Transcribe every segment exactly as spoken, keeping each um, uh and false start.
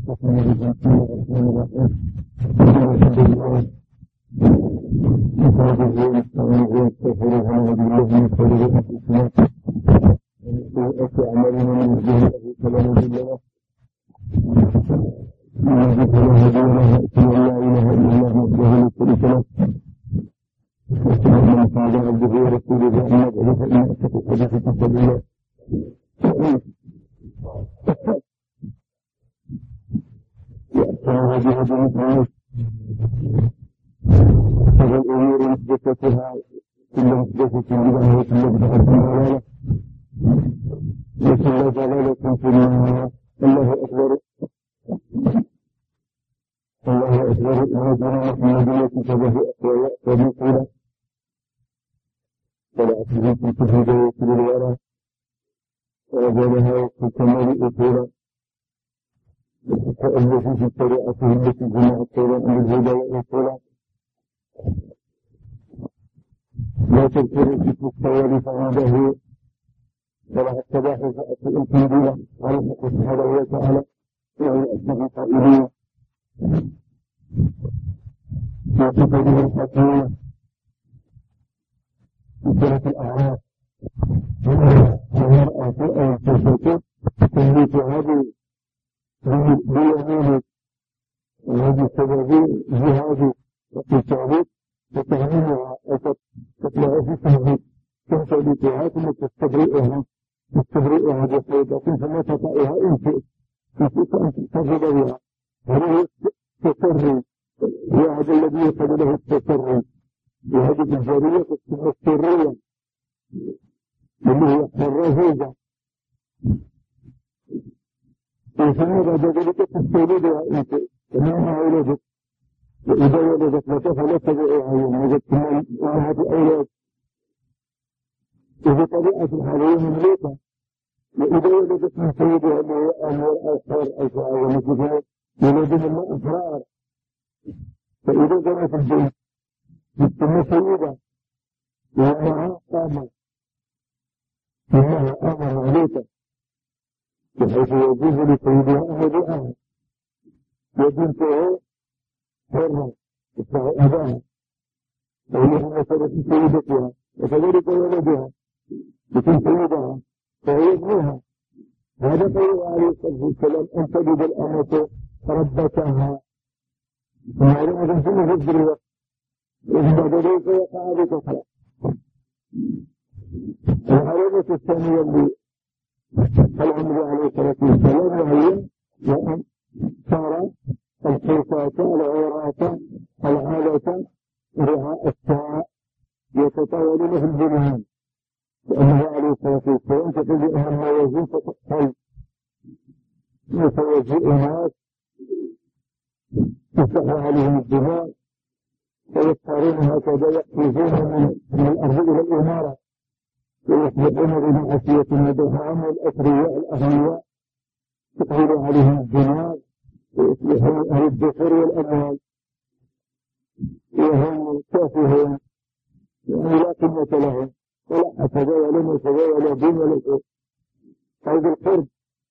بسم الله الرحمن الرحيم. الحمد لله نحمده ونستعينه ونستغفره ونعوذ بالله من شرور انفسنا ومن سيئات اعمالنا، من يهده الله فلا مضل له ومن يضلل فلا هادي له، واشهد ان لا اله الا الله وحده لا شريك له واشهد ان محمدا عبده ورسوله. اما بعد فان اصدق الحديث كتاب الله وأحسن هدي هدي محمد وشر الأمور محدثاتها، كل محدثة بدعة وكل بدعة ضلالة وكل ضلالة في النار. الله أكبر الله أكبر. نبينا محمد كتابه أقوى وبيقوله صلاته في كل وكل الورى ورجالها وفي كمال أصولا التي في شريعته التي جمعت خيرا من الهدى والأصولا. لا تذكر الاسم السواد فعنده ولا الصباح فأتي الكنديلة ورحمة سبحانه وتعالى وهي أسمه قائلين وصفته الحكيمة في سورة الأعراف المرأة أو تشركت تنبيت هذه بيمينك وهذه سبب جهادي وقتالي وتغنيها وتطلع في تهديد تنتبتها ثم تستبرئها تستبرئها بحيطة ثم تطعها إن شئت إن شئت أن تستغل بها. هذا التسري وهذا الذي يقول له التسري وهذه الجارية تسمى السرية اللي هي الرهيبة. ثم بعد ذلك تستولدها أنت كما ولدت، وإذا ولدت لك فلا تبعها يوم وجدت أمهات الأولاد. إذا طبيعة الحالية مملوكة، وإذا ولدت من سيدها اللي هو أمور أشهر أشهر ومثل ولدهم من أسرار، فإذا كانت البنت ثم سيدة وأمها قامة إنها أمر مملوكة بحيث يجوز لسيدها أن يبيعها وبنته حرة تدفع أباها وهي مسألة سيدتها، وكذلك ولدها بكل سيدها فهي ابنها. هذا قول عليه الصلاة والسلام أن تجد الأمة ربتها وهذا أيضا في مفجر الوقت، وإذن بعد ذلك يقع بكثرة. العلامة الثانية اللي الأمر عليه الصلاة والسلام وهي وأن صار الحرفات العورات العالة رعاء الساعة يتطاولون في البنيان، لأنه عليه الصلاة والسلام تقول أن الموازين تتقل وتوجه ناس تفتح عليهم الدماء ويختارون هكذا يقفزون من الأرض إلى الإمارة ويصبحون بمعصية ودخان والأثرياء الأغنياء تقبل عليهم الدماء ويصبحون أهل الدخور والأموال وهم تافهون يعني لا قيمة لهم ولا حسد ولا نسب ولا دين ولا شيء. هذا القرب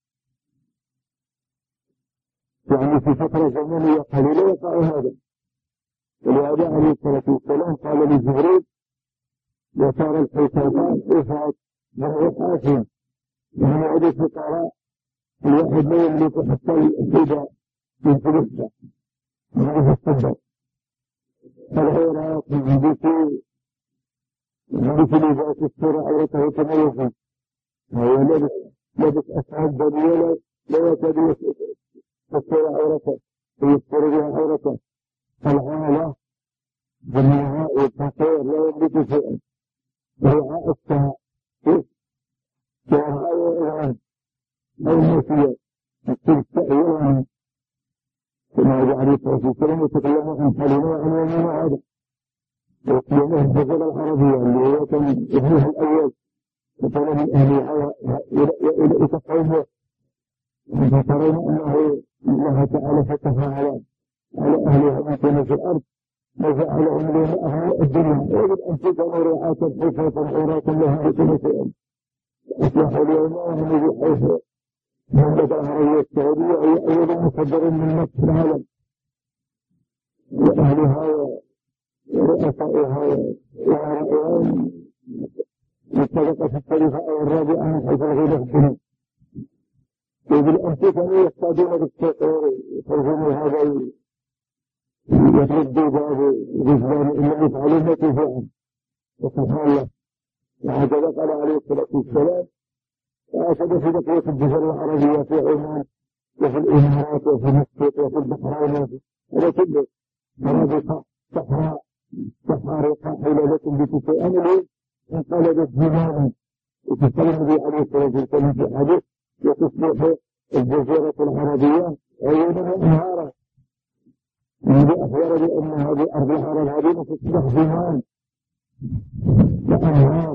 يعني في فترة زمنية قليلة يقع هذا، ولهذا عليه الصلاة والسلام قال لجبريل وصار الحيطان إفعاد وهو حاسم وهم عدد الفقراء الواحد لا يملك حتى الحيدة من فلسة وهذا الصدر فالعراق يملك يملك لباس السرع عورته تميزا وهو لبس لبس أسعد دنيا لا يكاد يستر عورته ويستر بها عورته. فالعالة جميعها والفقير لا يملك شيئا رعاء الساعة كرعاء الإيران أو النسية التلك إيران كما يجعل الصلاة والسلام يتكلم عن حلنا وعن يومين هذا ويتكلمه الجزيرة العربية اللي هو كان ابنها الأول وكان من أهلها يتفعله فترون أنه الله تعالى فتح على على أهلها من كان في الأرض وجعلهم لهم الدنيا ويجب أن تكونوا رعاة حفاظا عراة لهم بكل شيء أصلحوا اليوم وهم بحيث المملكة العربية السعودية هي أول مصدر من نفس العالم، وأهلها ورؤسائها وأمرائها من الطبقة الثالثة أو الرابعة من حيث الغنى في الدنيا. وبالأمس كانوا يصطادون بالصقور يخرجون هذا يتردوا باب الرجلان إنهم يفعلون ما تفعل. وسبحان الله، وهكذا قال عليه الصلاة والسلام: فأشد في بقية الجزر العربية في عمان وفي الإمارات وفي مسقط وفي البحرين، هذا كله مرابط صحراء صحراء حول لكم بتتأملوا انقلبت زمانا. وتسلم النبي عليه الصلاة والسلام في حديث: وتصبح الجزيرة العربية عيونا وأنهارا. النبي أخبر بأن هذه أرض العرب هذه تصبح زمان وأنهار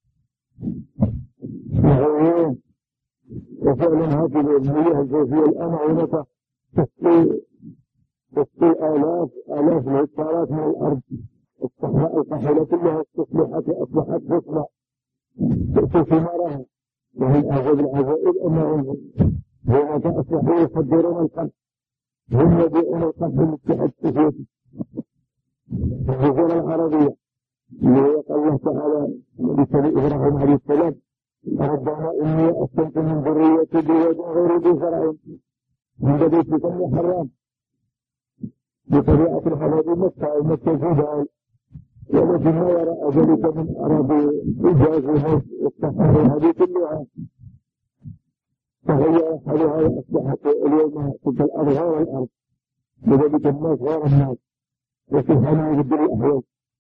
وعيون. وفعلا هذه المياه الجوفية الآن هناك تسقي تسقي آلاف آلاف الهكتارات من الأرض. الصحراء القحيلة كلها استصلحت وأصبحت فصلة تؤتي ثمارها. ومن أعجب العجائب أنهم هناك أصبحوا يصدرون القمح، هم يبيعون القمح للاتحاد السوفيتي في الجزيرة العربية. لذلك الله تعالى لسيدنا إبراهيم عليه السلام: ربنا إني أسكنت من ذريتي بواد غير ذي زرع عند بيتك المحرم. بطبيعة الحال هذه مكة أو مكة جبال، ولكن ما وراء ذلك من أراضي حجاز والصحاري هذه كلها تغير حالها وأصبحت اليوم تلك الأرض غير الأرض، لذلك الناس غير الناس، وسبحانه يبدل الأحوال.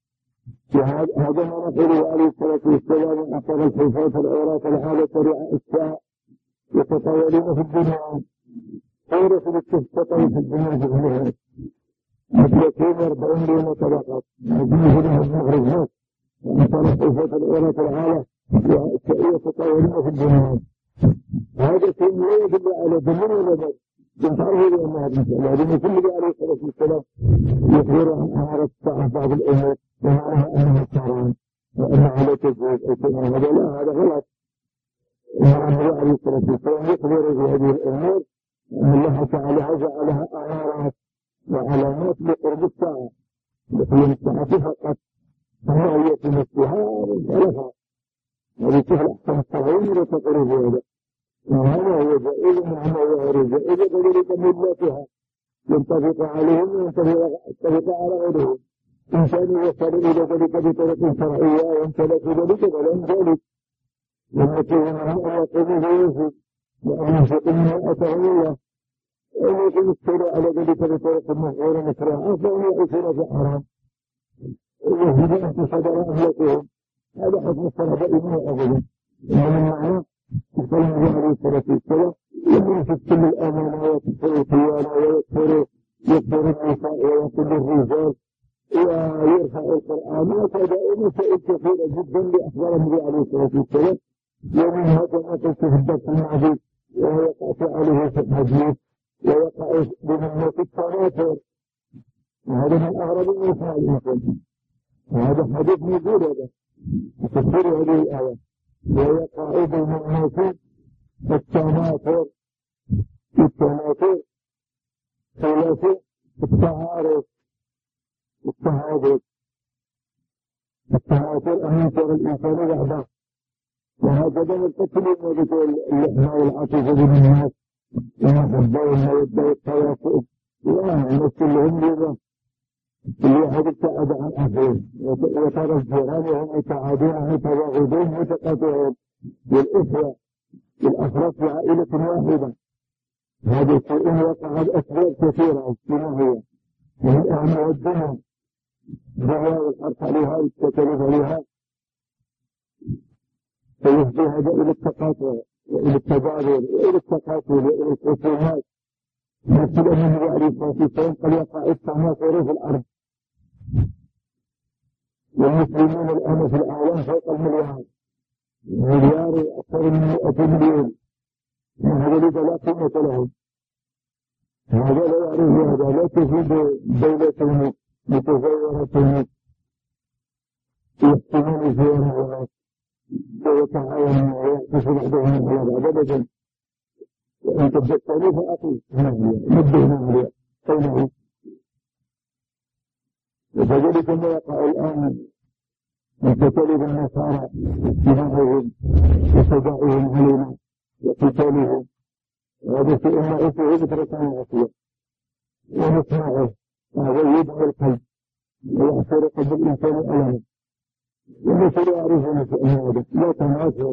هذا ما نقوله عليه الصلاة والسلام: أعطى الحفاة العراة العالة رعاء الساعة يتطاولون في الدنيا خير في التفتة في الدنيا في الهلال مثلثين واربعين دون طبقات عزيز لها المغرب ناس. وأعطى الحفاة العراة العالة يتطاولون في الدنيا. هذا شيء لا يدل على دليل ولا بد. كنت أعرف بأن هذه المسألة هذه كل النبي عليه الصلاة والسلام يخبر عن أمارة الساعة بعض الأمور ومعناها أنها حرام وأنها لا تجوز أو شيء. هذا لا، هذا غلط. النبي عليه الصلاة والسلام يخبر بهذه الأمور أن الله تعالى جعلها أمارات وعلامات لقرب الساعة، لقيام الساعة فقط، فما هي في نفسها مختلفة. هذه سهل أحسن الصغير وتقرب هذا وهذا هو جائز وهذا هو غير جائز، وذلك ملتها ينطبق عليهم وينطبق على غيرهم. إن كانوا يصلوا إلى ذلك بطرق شرعية وامتلكوا ذلك فلن ذلك، ولكن هم أن يقوموا بيوسف وأن ينفقوا مما آتاهم الله، وأن يكونوا يصلوا على ذلك بطرق غير مشروعة فهم يعيشون في حرام ويهدون أن صدر أهلكهم. هذا حكم الشرع دائما وأبدا. إنما المعنى يقول النبي عليه الصلاة والسلام: يمسك كل الأمانة ويكسر الخيانة ويكسر يكسر النساء ويقتل الرجال ويرفع القرآن. وهذا مسائل كثيرة جدا لأخبار النبي عليه الصلاة والسلام، ومنها كما قلت في الدرس الماضي ويقع عليه في الحديث ويقع بمنة التواتر. وهذا من أغرب النساء الإنسان، وهذا حديث موجود هذا تفسير هذه الآية. ويقع بين الناس التناثر التناثر ثلاثة التعارف التعارف التناثر أن ينشر الإنسان وحده. وهكذا القتل وذكر اللحمة والعاطفة بين الناس والمحبة والمودة والتوافق لا كلهم لذا. كل واحد ابتعد عن أخيه وترى الجيران وهم يتعادون متواغدون متقاطعون والإخوة والأفراد في عائلة واحدة. هذا الشيء وقع بأسباب كثيرة اجتماعية ومن أهم الدنيا الدنيا والحرص عليها والتكاليف عليها، فيفضي هذا إلى التقاطع وإلى التبادل وإلى التقاتل وإلى الخصومات. مثل أن النبي عليه الصلاة والسلام قد يقع التناصر في الأرض، والمسلمين الآن في العالم فوق المليار مليار أكثر من مئة مليون، وهذا لا قيمة لهم. هذا لا يعرف هذا، لا تفيد دولة متزورة يحكمون فيها الناس ويتعاونون ويعكس بعضهم على بعض أبدا. وإن كذبتني فأقول نبهنا عليه قوله. وكذلك ما يقع الآن من تكاليف النصارى اتباعهم وصداعهم علينا وقتالهم، وهذا شيء نعيشه بكرة عاصية ونسمعه، هذا يدعو القلب ويعصر قلب الإنسان ألمه، ونحن يعرفون شأن هذا. لا تنعسر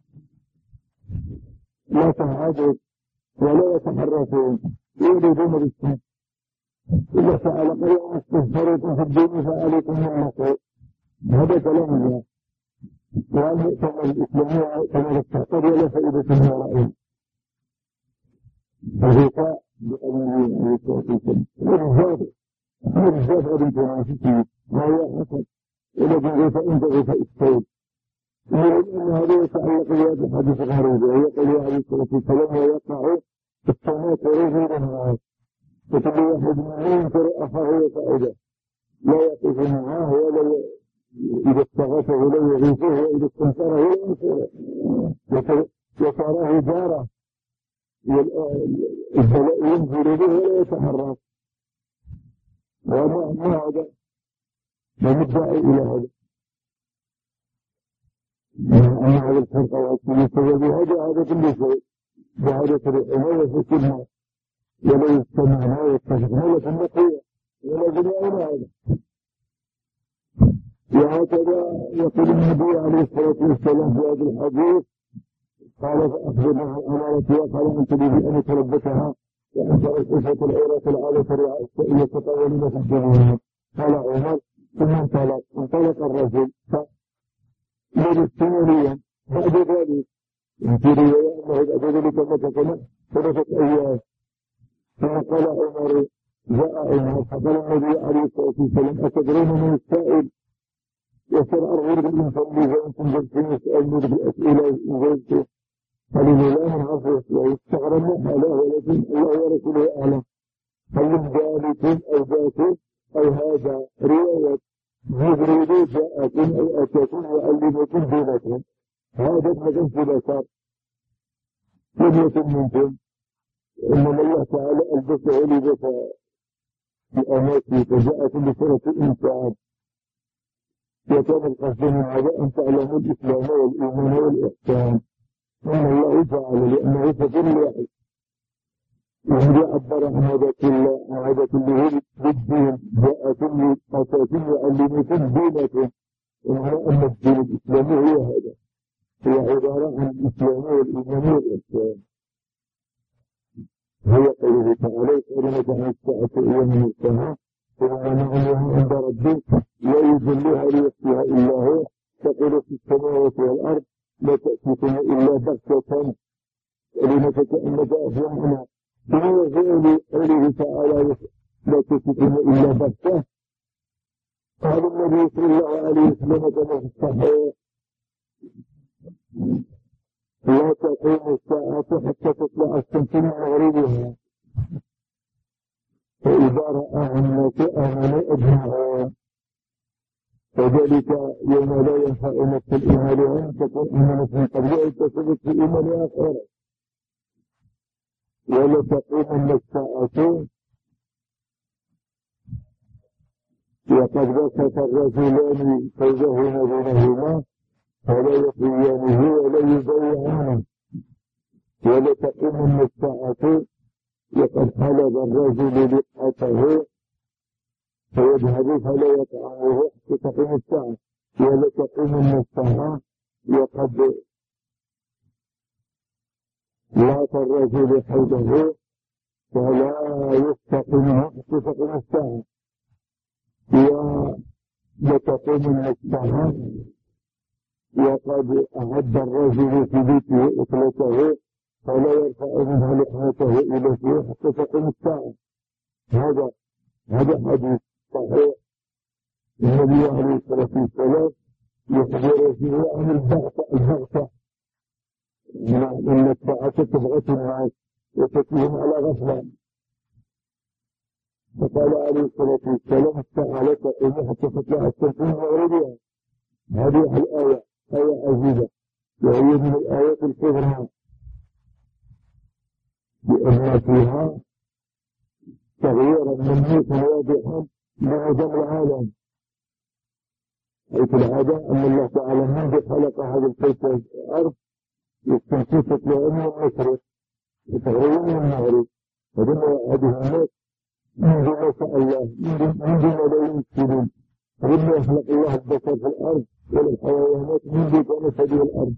لا تنعسر ولا يتحركون يريدون بالسنة. إذا سأل قيام استغفركم في الدين فعليكم النصر، هذا كلام الله. والمؤتمر الإسلامي والمؤتمر التعطر ولا فائدة من ورائهم. الغطاء بقليلين عليه الصلاة والسلام والرجال الرجال أريدون عن فيه ما هو حسن ولكن غطاء عند غطاء السيد. لأن هذا يتعلق بهذا الحديث الغريب، ويقول عليه الصلاة والسلام ويقع في السماء رجل الناس وكل واحد منهم ينكر أخاه وسعده لا يقف معه ولا إذا استغاثه لا يغيثه وإذا استنصره لا ينصره وتراه جاره البلاء ينزل به ولا يتحرك. وما ما هذا ما ندعي إلى هذا أن هذا الفرق والسنة يسوي بهذا هذا كل شيء بهذا العناية في كلمة ولا يستمعنا ويتفقنا لكن نقوى ولا جمعنا هذا. وهكذا يقول النبي عليه الصلاة والسلام في هذا الحديث قال فأخبرنا عن أمارتها قال أن تريد أن تربتها وأن ترى الأسرة العورة العالة الرعاء يتطاولون في الجنة. قال عمر ثم انطلق انطلق الرجل فلبث ثمانيا بعد ذلك في رواية أنه بعد ذلك مكث ثلاثة أيام ثم قال عمر جاء عمر فقال النبي عليه الصلاة والسلام أتدرون من السائل يسر أرغب الإنسان لي فأنتم جلسين يسألني بالأسئلة وجلسوا قالوا لا من عصر واستغرب ما حاله ولكن الله ورسوله أعلم. هل من ذلك أو ذاك أو هذا رواية جبريل جاءكم أو أتاكم وعلمكم دينكم هذا ما في الأثار لم يكن منكم إنما الله تعالى ألبسه لبس في أماكن فجاءت بصورة الإنسان. وكان القصد من هذا أن تعلموا الإسلام والإيمان والإحسان إن الله جعل لأنه فكل واحد وهم يعبر عن هذا كله عن هذا كله بالدين جاءكم أتاكم وعلمكم دينكم ومعنى أن الدين الإسلامي هو هذا هو عبارة عن الإسلام والإيمان والإحسان. هو قوله تعالى يسألونك عن الساعة أيام مرساها فإنما علمها عند ربك لا يجلها لوقتها إلا هو تقول في السماوات والأرض لا تأتيكم إلا بغتة يسألونك كأنك أفلحنا فهو فعل قوله تعالى لا تأتيكم إلا بغتة. قال النبي صلى الله عليه وسلم كما في الصحيح لا تقوم الساعة حتى تطلع الشمس من مغربها فإذا رأى الناس آمنوا أجمعون وذلك يوم لا ينفع نفس الإيمان تكون آمنت من قبل أن تثبت في إيمانها خيرا. ولا تقوم الساعة وقد بكت الرجلان فوزهما بينهما فلا يقويانه ولا يضيعانه. ولا تقوم الساعة وقد حلب الرجل لقحته فيذهب فلا يطعمه حتى تقوم الساعة. ولا تقوم الساعة وقد لاط الرجل حوضه فلا يستقيم حتى تقوم الساعة. وتقوم الساعة وقد أعد الرجل في بيته أكلته فلا يرفع منها لحمته إلى فيه حتى تقوم الساعة. هذا هذا حديث صحيح النبي عليه الصلاة والسلام يخبر فيه عن البغتة البغتة إن الساعة تبغت الناس وتكلهم على غفلة. فقال عليه الصلاة والسلام الساعة لا تقوم حتى تطلع الشمس من مغربها. هذه الآية آية عزيزة وهي من الآيات الكبرى بأن فيها تغييرا ملموسا واضحا لعدم العالم، حيث العادة أن الله تعالى منذ خلق هذا الكوكب الأرض استنكفت له من المشرق وتغير من المغرب، فدم هذه الناس منذ ما شاء الله منذ ما لا يمكنون، فلما يخلق الله البشر في الأرض والحيوانات منذ كانت هذه الأرض.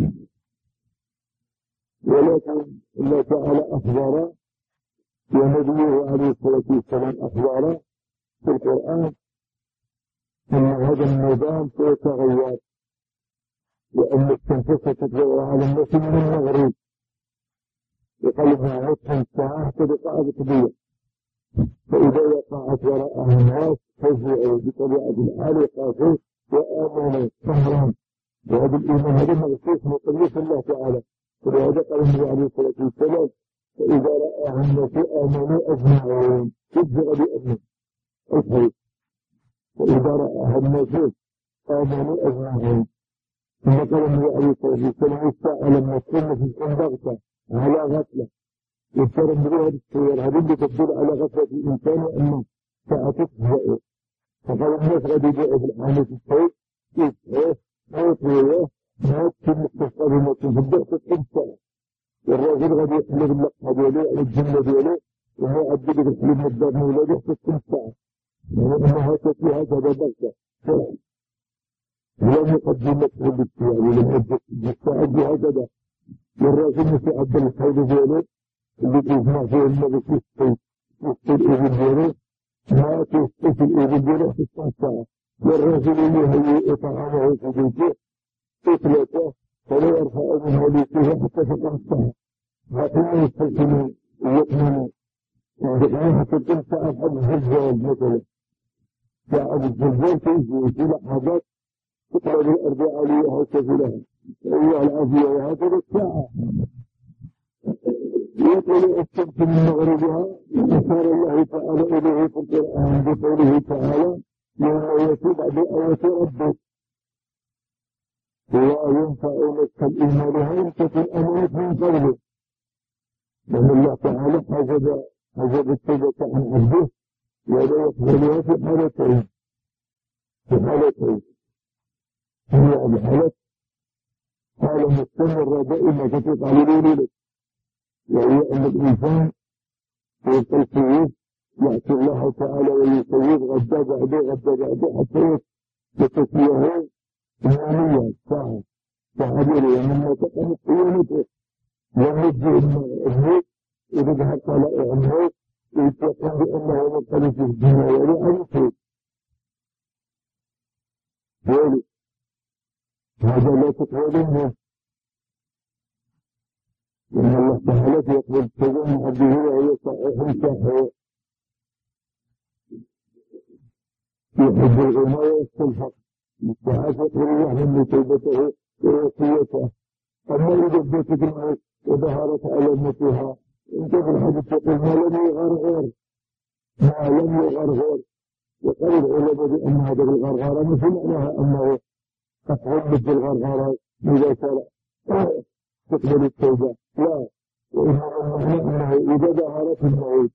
ولكن الله تعالى أخبر ونبيه عليه الصلاة والسلام أخبر في القرآن أن هذا النظام سيتغير، وأن الشمس ستتغير على الناس من المغرب، يقلب عدتهم الساعة كدقاء بطبيعة، فإذا وقعت وراءها الناس فزعوا بطبيعة الحال وخافوا وآمنوا قهرا، وهذا الإيمان هذا مغسوس من قدرة الله تعالى. ولهذا قال النبي عليه الصلاة والسلام فإذا رآها الناس آمنوا أجمعون تجزغ بأمن أجهل، فإذا رآها الناس آمنوا أجمعون. ثم قال النبي عليه الصلاة والسلام الساعة لما تكون في الأنبغة على غفلة، يذكر النبي هذه الصور هذه اللي تدل على غفلة الإنسان وأنه ساعة تجزأ، فقال الناس غادي يبيعوا في الحانة الصوت يسعوه موتوه ما تكون مستشفى بموتين في الضغط تكون ساعة، والراجل غادي يحلب اللقحة ديالو على الجنة ديالو وهو يعدي لك الحليب من الدار من ولاده تكون ساعة، يعني أنها تأتي هكذا بغتة ولم يقدم لك غلبت، يعني لم يجد الساعة دي هكذا، والراجل مش يعدل الحوض ديالو اللي يجمع فيه النبي في الصيد في الإبن ديالو ما تسقي في الإبن ديالو في الساعة، والراجل اللي هي طعامه في بيته إثلاثة فلا يرفع من هوليته حتى تقوم الساعة، لكنه يستلزم يؤمن عندما تقوم ساعة حد الزلزال مثلا، ساعة الزلزال تيجي في حاجات تقلب الأرض عليها وتزلها أيها العافية، وهكذا الساعة يطلع الشمس من مغربها أشار الله تعالى إليه في القرآن بقوله تعالى يوم يأتي بعد آية ربك لا ينفع نفسا إيمانها إن تكن آمنت من قبله، لأن الله تعالى حجب حجب التوبة عن عبده ولا يقبلها في حالتين في حالتين هي الحالة حالة مستمرة دائمة تقطع للولد، وهي أن الإنسان يبقى يسويه يأتي الله تعالى ويسويه غدا بعده غدا بعده حتى يتسويه إيمانية ساعة ساعة ديالها لما تقوم قيامته يمد الموت إذا ذهب طلائع الموت ويتيقن بأنه مختلف في الدنيا ولا عنه ذلك هذا لا تقوى منه، لأن الله تعالى يقبل التوبة من عبده وهو صحيح صحيح يحب الغنى ويستلحق الساعات يقبل الله من توبته ووصيته. أما إذا بدأت الموت وظهرت علامتها انت في الحديث تقول ما لم يغرغر ما لم يغرغر، وقال العلماء بأن هذا الغرغرة مثل معناها أنه قطع مثل الغرغرة مباشرة تقبل التوبة، لا، وإنما المعنى أنه إذا ظهرت الموت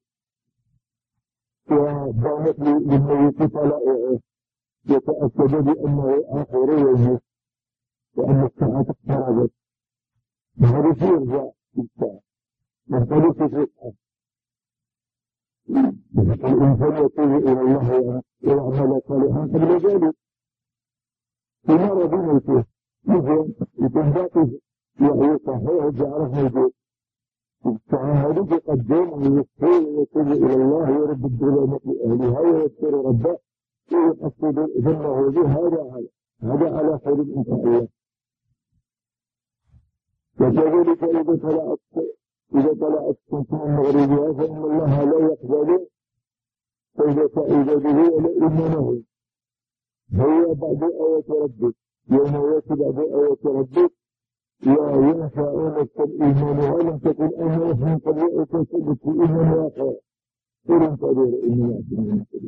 وبانت للميت طلائعه يتأكد بأنه آخر يومه وأن الساعة اقتربت، هذا شيء يرجع بالساعة ينطلق في الرقعة. الإنسان يتوب إلى الله ويعمل صالحا قبل ذلك في مرض موته يجب يكون باقي وهي صحيح يعرف موجود الساعة يقدم ويصحي ويتوب إلى الله ويرد الظلمات لأهلها ويذكر ربه ويقصد ذنبه بهذا هذا على خير إن شاء الله. وكذلك إذا طلعت إذا طلعت الشمس من مغربها فإن الله لا يقبل توبة عباده ولا إيمانه، هو بعد آية ربك يوم يأتي بعد آية ربك لا ينفع نفسا إيمانها لم تكن آمنت من قبل أن تثبت في إيمانها خير ولم تدر إيمانها من قبل.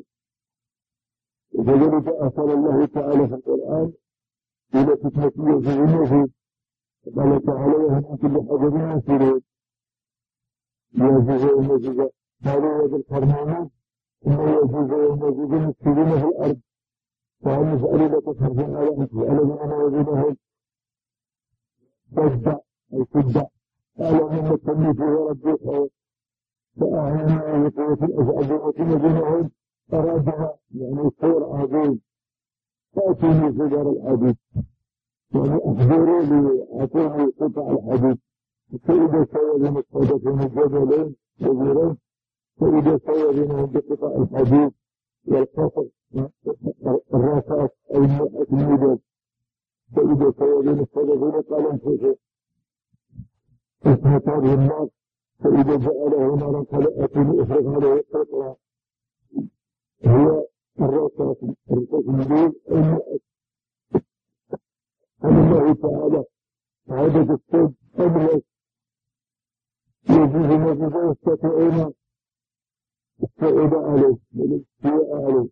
وكذلك أرسل الله تعالى في القرآن إلى فتنة يزيد الناس قال تعالى وهم من كل حجر ينسلون، يجوز ومجوز قالوا وذي القرنين إن يجوز ومجوز مفسدين في الأرض فهم يسألوا لك تخرجون على أن تسألوا من وجودهم تجدع أي تجدع قالوا من التنمي في ربك فأعلموا بقوة الأجعب ومدينهم أرادها يعني الصور عظيم فأتوني صدر الحديث يعني أحضروا لي أعطوني قطع الحديث فإذا سوى بين الصدفين الجبلين وزيرين فإذا سوى بينهم بقطع الحديث والقصر الرصاص أو الميدان فإذا سوى بين الصدفين قال انفسه اسمه النار فإذا جعله نارا قال أتوني أفرغ عليه قطرة هي الرصاص الرصاص الميدان عن الله تعالى عدد الصد أمرك يجوز مجوز يستطيعون الصعود عليه والاستواء عليه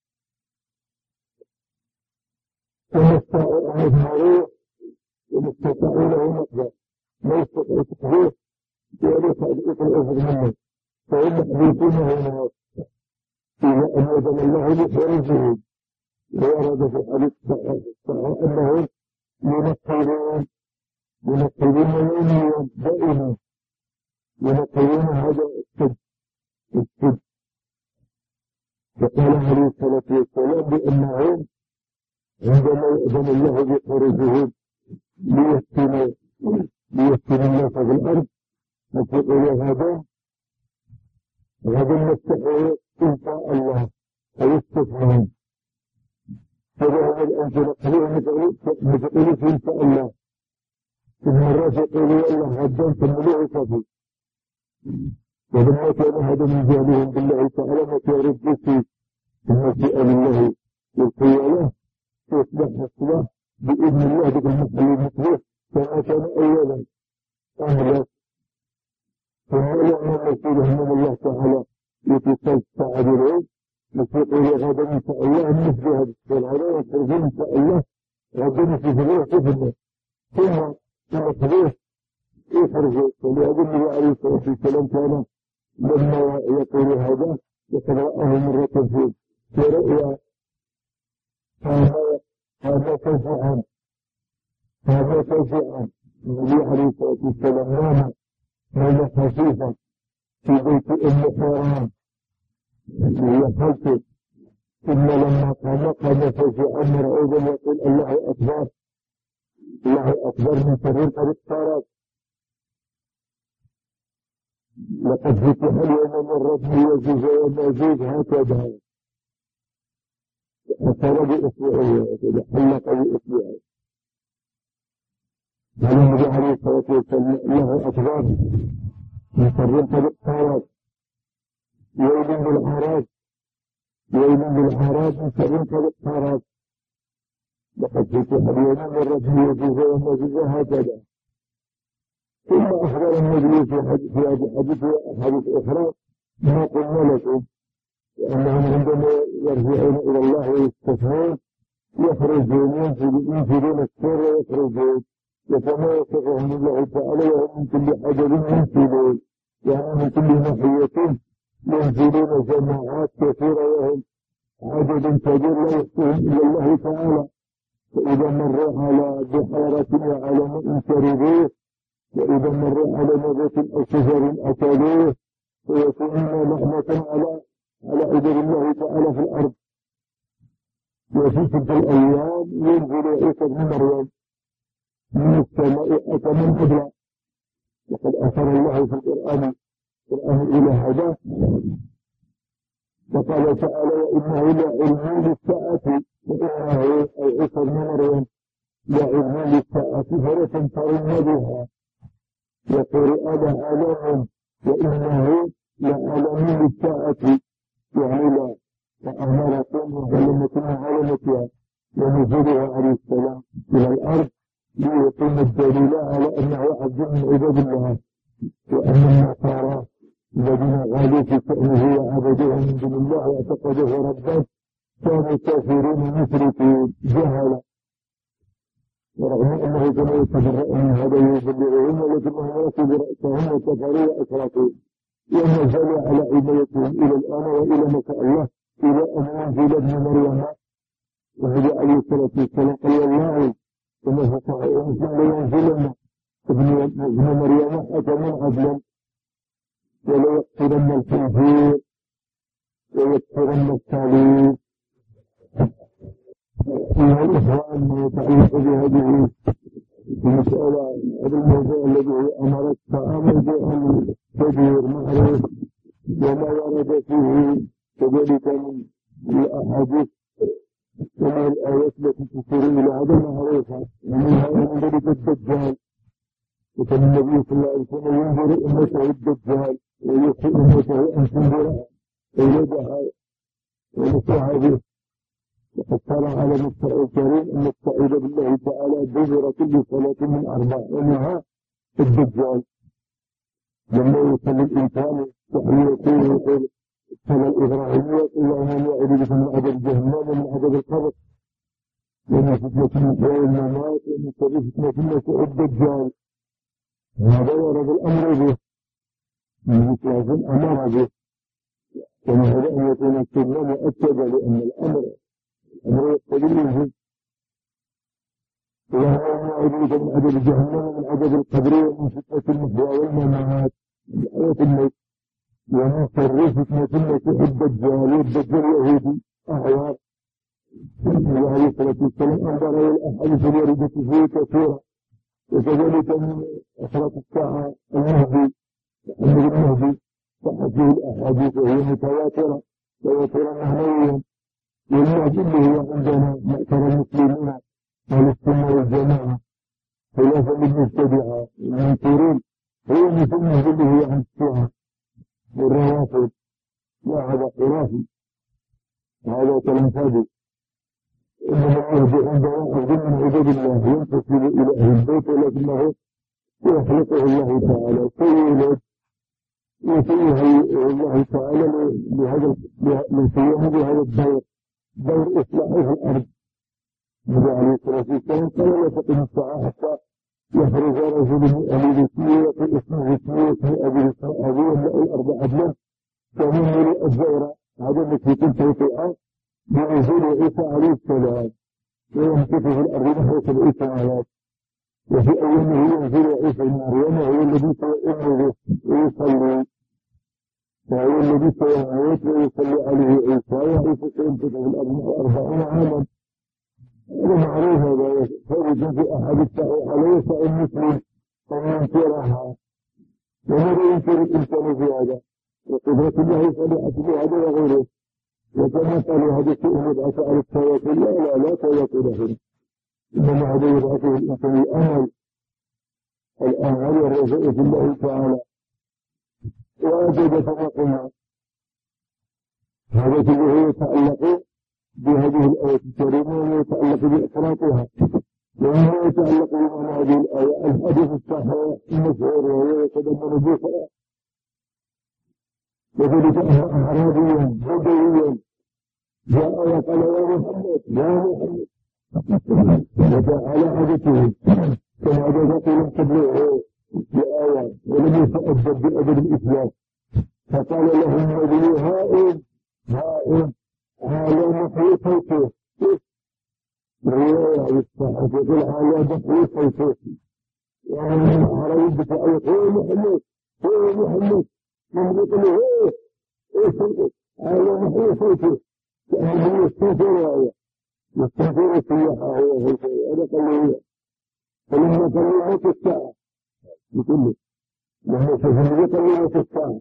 ومستطيع عنه معروف ومستطيع له مقدر ما يستطيع تقدير وليس أدئة الأفضل منه فهم محدثونه هنا إذا أمدنا الله بحرزه ورد في الحديث الصحيح أنهم ينقلون ينقلون يوميا دائما ينقلون هذا السد السد وقال عليه الصلاة والسلام بأنهم عندما يأذن الله بخروجهم ليفتنوا ليفتنوا الناس في الأرض فيقول هذا غدا نفتحه إن شاء الله فيستثنون فذهب الآن تنقلوه متقلوش إن شاء الله المرات يقولوا الله غدا تملوه صفي ولما كان هذا من جهلهم بالله تعالى ما يرد في المسيئة لله والقيالة يصبح الصلاة بإذن الله بالمثل المثله كما كان أولا أهلا ثم يعلم رسولهم من الله تعالى يتصل تعبيرين يقول غدا إن شاء الله مثل هذا الشيء يخرجون إن شاء الله غدا في فضوح كفرنا ثم ثم فضوح يخرجوا ولهذا النبي عليه الصلاة والسلام كان لما يقول هذا يقرأه مرة في في رؤيا هذا هذا توسعا هذا توسعا النبي عليه الصلاة والسلام نام نومة خفيفة في بيت أم حرام وهي خلته ثم لما قام قام فزعا مرعوبا يقول الله أكبر الله أكبر من شر قد اقترب لقد فتح اليوم من ربي يجوز وماجوز هكذا أثر بإصبعه حلق بإصبعه قال النبي عليه الصلاة والسلام الله أكبر من شر قد اقترب ويل بالأعراض ويل بالأعراض من شر قد اقترب لقد فتح اليوم من ربي يجوز وماجوز هكذا ثم أخبر النبي في هذه الحديث وأحاديث أخرى ما قلنا لكم وأنهم عندما يرجعون إلى الله ويستثنون يخرجون ينفذون السر ويخرجون وكما يصفهم الله تعالى وهم من كل حجر ينفذون يعني من كل ناحية ينفذون جماعات كثيرة وهم عدد كبير لا يحصيهم إلا الله تعالى فإذا مروا على بحيرة وعلى ماء شربوه وإذا مروا على نبات أو شجر أكلوه ويكونون لعنة على على عباد الله تعالى في الأرض وفي تلك الأيام ينزل عيسى بن مريم من السماء أتى من قبل وقد أثر الله في القرآن القرآن إلى هذا وقال تعالى وإنه لعلم للساعة وإنه أي عيسى بن مريم لعلم للساعة فلا تمترن بها وقرئ لعلم وإنه لعلم للساعة يعني لا وأمركم وظلمكم علامتها ونزولها عليه السلام إلى الأرض ليقيم الدليل على أنه عبد من عباد الله وأن النصارى الذين غالوا في شأنه وعبدوه من دون الله واعتقدوه ربا كانوا كافرين مشركين جهلا ورغم أنه كان يتبرأ من هذا يبلغهم ولكنهم رسوا برأسهم وكفروا وأشركوا وما زالوا على عبادتهم إلى الآن وإلى ما شاء الله إلى أن ينزل ابن مريم وهو عليه الصلاة والسلام قال والله إنه لينزلن ابن مريم حكما عدلا وليقتلن الخنزير ويكثرن الصليب. أيها الإخوة ما يتعلق بهذه المسألة هذا الموضوع الذي أمرت فأمر أن كبير معروف وما ورد فيه كذلك من الأحاديث ومن الآيات التي تشير إلى هذا معروفة ومنها من ذلك الدجال وكان النبي صلى الله عليه وسلم ينظر أمته الدجال ويخفي أمته أن تنظر أولادها ولصحابه وقد صار على مستوى الكريم أن نستعيذ بالله تعالى دبر كل صلاة من أربع ومنها الدجال لما يصلي الإنسان تحيته ويقول الصلاة الإبراهيمية اللهم إني أعوذ بك من عذاب جهنم ومن عذاب القبر ومن فتنة المحيا والممات ومن شر فتنة المسيح الدجال. هذا ورد الأمر به من مثل أمر به ومن هذا أن يكون السنة مؤكدة لأن الأمر الأمر يقتضي منه اللهم إني أعوذ بك من عذاب جهنم ومن عذاب القبر ومن فتنة المحيا والممات من آية الموت ومن شر فتنة المسيح الدجال والدجال يهودي أعوار. النبي عليه الصلاة والسلام أنظر إلى الأحاديث الواردة فيه كثيرة وكذلك من أشراط الساعة المهدي محمد المهدي صحت له الأحاديث وهي متواترة تواترا معنويا والمهدي اللي هو عندنا مأثر المسلمين أهل السنة والجماعة خلافا للمبتدعة المنكرين هو مثل المهدي اللي هو عند الشيعة والروافض. لا هذا خرافي هذا كلام فاضي. إنما المهدي عند واحد من عباد الله ينتسب إلى أهل البيت ولكنه يخلقه الله تعالى سيولد وسيهيئ الله تعالى لهذا لقيامه بهذا الدور دور إصلاحه الأرض. النبي عليه الصلاة والسلام قال لا تقم الساعة حتى يخرج رجل من أهل بيته ويقول اسمه اسمه واسم أبي اسمه أبي ولا الأرض عدلا فمن الزورة هذا الذي يكون توقيعا بنزول عيسى عليه السلام ويمكث في الأرض نحو سبع سنوات وفي أيامه ينزل عيسى بن مريم وهو الذي سيؤمن ويصلي وهو الذي سيموت ويصلي عليه عيسى وعيسى سيمكث في الأرض نحو أربعين عاما. هذا معروف هذا فوجد في أحد الصحيح ليس المسلم أن ينكرها وماذا ينكر الإنسان في هذا وقدرة الله صالحة في هذا وغيره. وكما قالوا هذا الشيء يبعث على التواكل لا لا لا تواكل هنا إنما هذا يبعثه الإنسان الأمل الأمل والرجاء في الله تعالى وأجد كما قلنا هذا كله يتعلق بهذه الآية الكريمة ويتعلق بإقراطها وما يتعلق بمعنى هذه الآية الحديث الصحيح المشهور وهو يتضمن بشرى وذلك أن أعرابيا بدويا جاء وقال يا محمد يا محمد وجاء على عادته كما عاد يقول قبله بآية ولم يتأدب بأدب الإسلام فقال له النبي هائم هائم على محيي صوته رواية الصحابة يقول على محيي صوته يعني الأعرابي بتاعه هو محمد هو محمد من يقول له ايه ايه صوتك على محيي صوته كأنه يستنفر يستنفر السياحة هو هو هذا قال له فلما قال له موت الساعة يقول له لما شاف النبي قال له موت الساعة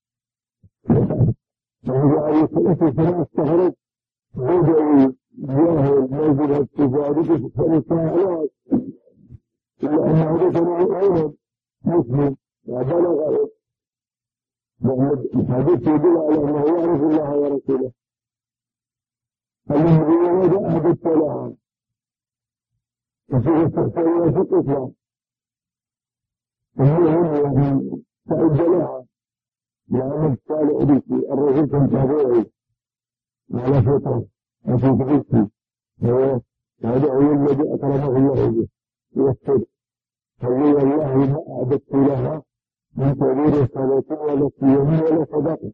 فهو عليه الصلاة والسلام استغرب بدأ جاهل موجود التجارب في الساعة إلا أن هذا كان يؤمن مسلم وبلغ الحديث يدل على أنه يعرف الله ورسوله الذي ولد أحدث لها وفيه استحسان في الإسلام المهم يعني تعد لها لأن الصالح بك الرجل كان طبيعي على فطرة وفي بيته هذا هو الذي أكرمه الله به والصدق فلي والله ما أعددت لها من كبير صلاة ولا صيام ولا صدقة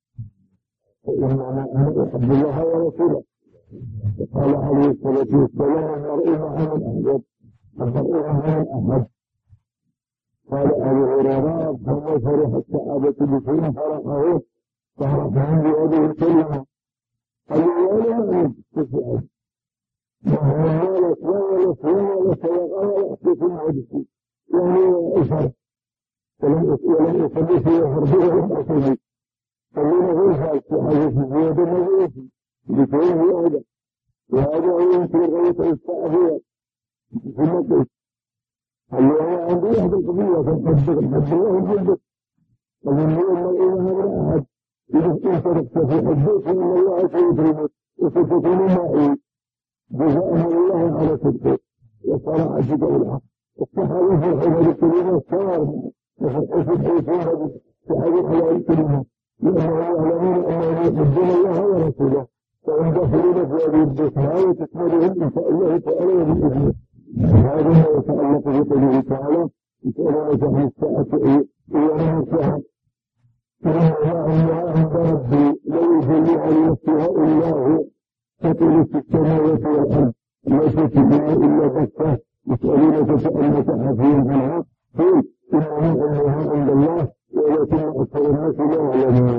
فإنما أنا أحب الله ورسوله. قال عليه الصلاة والسلام المرء مع من أحب المرء مع من أحب. قال أبو هريرة فما فرح الصحابة بشيء فرحه فرحهم بهذه الكلمة قالوا ولا أعد تسعد وهو ولا صلاة ولا صيام ولا صدقة ولا احتسام عدسي يعني إشارة ولم يصلي في فرضه ولم أصلي صلينا في الحال في حديث زيادة مجلسي بكون زيادة وهذا هو يمكن غاية الساعة في المكة الله عندي أحد القبيلة فانتصدق الحد الله الجلد ومن يوم المرء مع أحد إذا صدقت في حديث فإن الله سيكرمك وستكون معي جزاء من الله على صدقه وصراحتك بالحق. الصحابة فرحوا هذه الكلمة صار وفرحوا في الحيثين في حديث على الكلمة لأنهم يعلمون أنهم يحبون الله ورسوله فهم داخلون في هذه الدفعة وتكملهم إن شاء الله تعالى وبإذنه. هذا ما يتعلق بقوله تعالى يسألونك عن الساعة أيان الساعة إن الله عند ربي لا يجلي عن نفسها إلا هو فتلك السماوات والأرض لا تتبع إلا بكة يسألونك كأنك حفي عنها قل إنما علمها عند الله ولكن أكثر الناس لا يعلمون.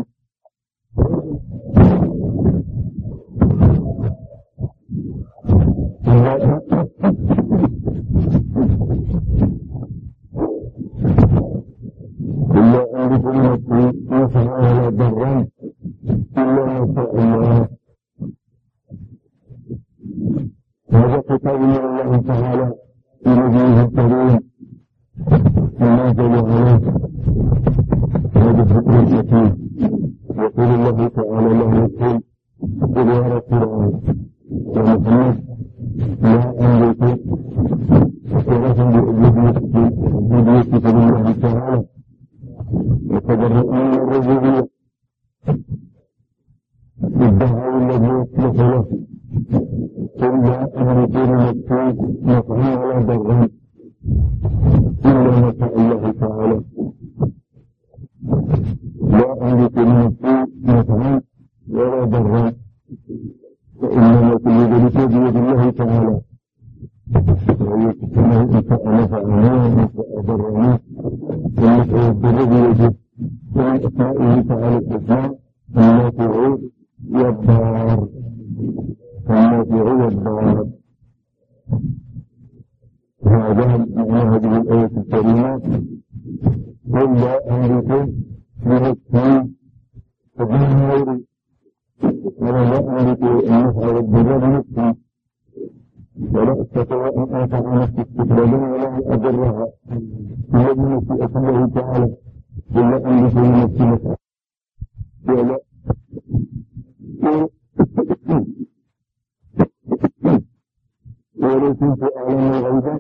إلا أن بكلمة نفع ولا ضرا إلا ما شاء الله. هذا كتاب من الله تعالى في نبيه الكريم المنزل عليه هذا الذكر الحكيم. يقول الله تعالى له الكل قل يا رسول الله يا محمد لا أملك شرفا بأبديتك لله تعالى وتبرؤا من الربوبية بالدعاء الذي يصلح له قل لا أملك لنفسي نفعا ولا ضرا إلا ما شاء الله تعالى. لا أملك لنفسي نفعا ولا ضرا فإنما كل ذلك بيد الله تعالى ويكتمه إن شاء نفعني وإن شاء ضرني والنفع الضر بيده ومن أسمائه تعالى الحسنى النافع والضار النافع والضار. هذا معنى هذه الآية الكريمة قل لا أملك لنفسي فدين غيري ولا لا أملك النفع والضر بنفسي ولا أستطيع أن أنفع نفسي استقلالا ولا أضرها إلا بمشيئة الله تعالى. ولا أملك لنفسي نفعا ولا ولو كنت أعلم الغيب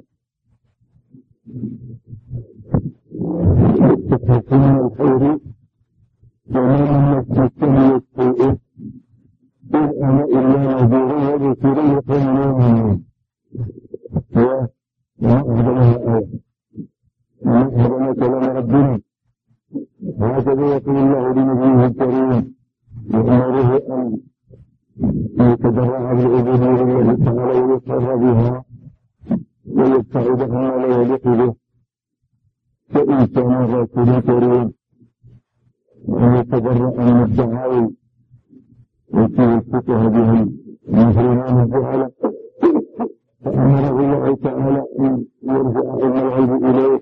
تتحسن الخير وما من نفسي السيء إذ أنا إلا نذير وبشير لقوم يؤمنون. هو وأعظمها الآية وأعظم كلام ربنا. هكذا يقول الله لنبيه الكريم وأمره أن يتدرع بالعبودية لله تعالى ويصر بها ويبتعد عما لا يليق به كإنسان رسول كريم وأن يتبرأ من الدعاوي التي يلتقها بها المجرمين الجهلة فأمره الله تعالى أن يرجع علم الغيب إليه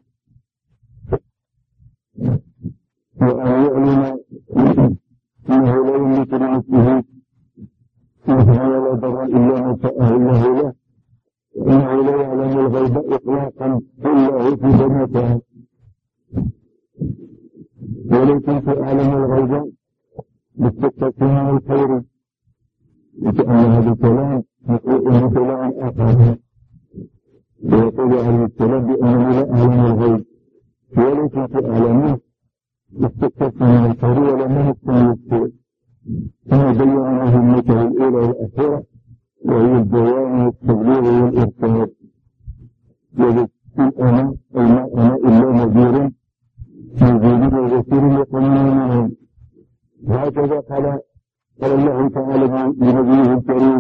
وأن يعلن أنه لا يملك لنفسه نفعا ولا ضرا إلا ما شاءه الله له وأنه لا يعلم الغيب إطلاقا إلا هو في ذمته. ولو كنت أعلم الغيب باستكثار من الخير وكأن هذا الكلام يقول كلام آخر ويقول عليه السلام بأنه لا أعلم الغيب ولو كنت أعلمه باستكثار من الخير ولم يكن يستوي. ثم بين مهمته الأولى والأخيرة وهي البيان والتبليغ والإرشاد إن أنا أي أنا إلا نذير نذير وبشير لقوم يؤمنون. هكذا قال قال الله تعالى لنبيه الكريم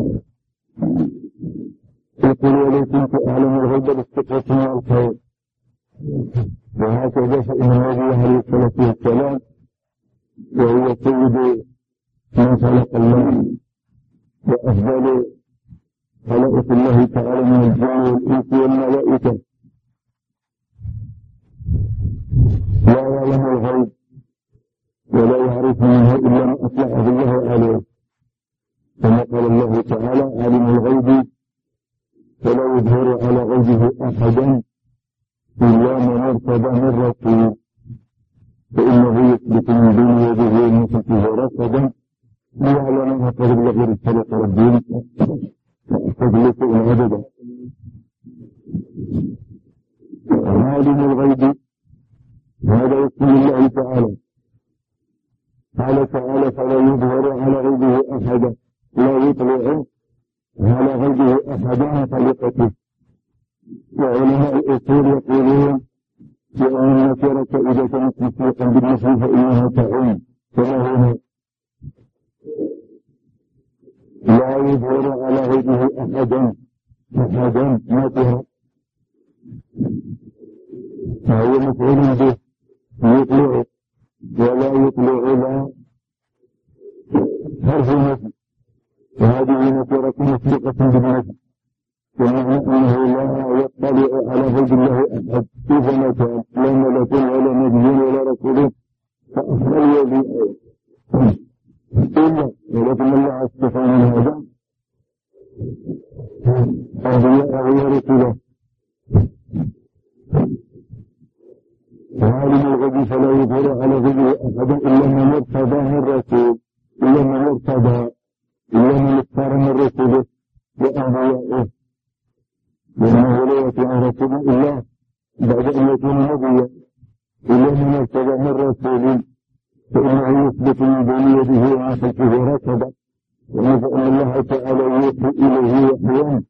يقول ولو كنت أعلم الغيب لاستكثرت من الخير. وهكذا فإن النبي عليه الصلاة والسلام وهو سيد من خلق الله وأفضل خلائق الله تعالى من الجن والإنس والملائكة لا يعلم الغيب ولا يعرف منه إلا ما أطلعه الله عليه، كما قال الله تعالى عالم الغيب فلا يظهر على غيبه أحدا إلا من ارتضى من رسول، فإنه يثبت من بين يديه ومن خلفه رصدا ليعلم ما قد بلغ رسالة ربهم فضل شيء عددا. عالم الغيب هذا اسم الله تعالى. قال تعالى فلا يظهر على غيبه أحدا، لا يطلع على غيبه أحدا من خلقته. وعلماء الأصول يقولون بأن النكرة إذا كانت مسبوقا بالنفي فإنها تعم، كما هنا لا يظهر على غيبه أحدا أحدا نكرة فهو مفعول به يطلع ولا يطلع لا حرف نفي، وهذه نكرة مسبوقة بالنفي بمعنى أنه لا يطلع على غيب الله أحد كيف ما كان لا ملك ولا نبي ولا رسول فأخبر يدي إلا ولكن الله اصطفى من هذا أنبياء ورسله. وعالم الغيب فلا يظهر على غيبه أحدا إلا من ارتضى من رسول، إلا من ارتضى إلا من اختار من رسله وأنبيائه، لأنه لا يطيع رسول الله بعد أن يكون نبيا إلا من ارتضى من رسول، فإنه يثبت من بين يده ومن خلفه رصدا، وأن الله تعالى يوحي إليه وحيا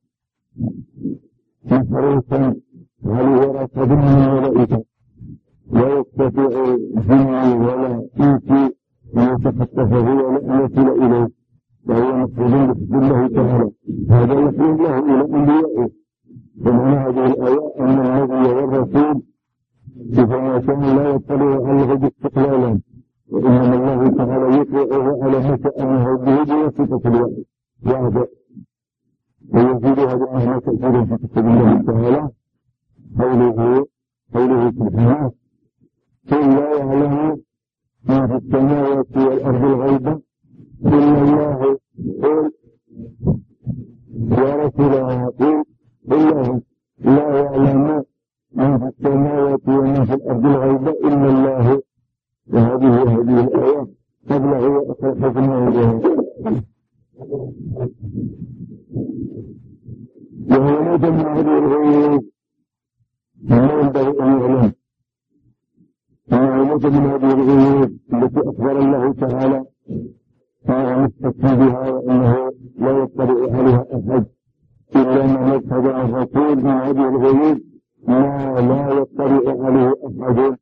محروسا عليه رصد من الملائكة لا يستطيع الجن ولا إنس أن يتخطفه ولا أن يصل إليه، وهو مقصود بحب الله تعالى. هذا يحيي الله إلى أنبيائه. ومعنى هذه الآية أن النبي والرسول بما كان لا يطلع على الغيب استقلالا، وإنما الله تعالى يطلعه على ما شاء منه به بواسطة الوحي وعده. ويزيد هذا المعنى تأثيرا في كتاب الله تعالى قوله قوله سبحانه قل لا يعلم ما في السماوات والأرض الغيب إلا الله. قل يا رسول الله قل الله لا يعلم ما في السماوات وما في الأرض الغيب إلا الله. وهذه هذه الآية تبلغ وأصرح في الموضوع، وهو موجب من هذه الغيب ما ينبغي أن يعلم، وهو موجب من هذه الغيب التي أخبر الله تعالى عن التكفير بها وأنه لا يطلع عليها أحد إلا من ارتضى الرسول من هذه الغيوب ما لا يطلع عليه أحد.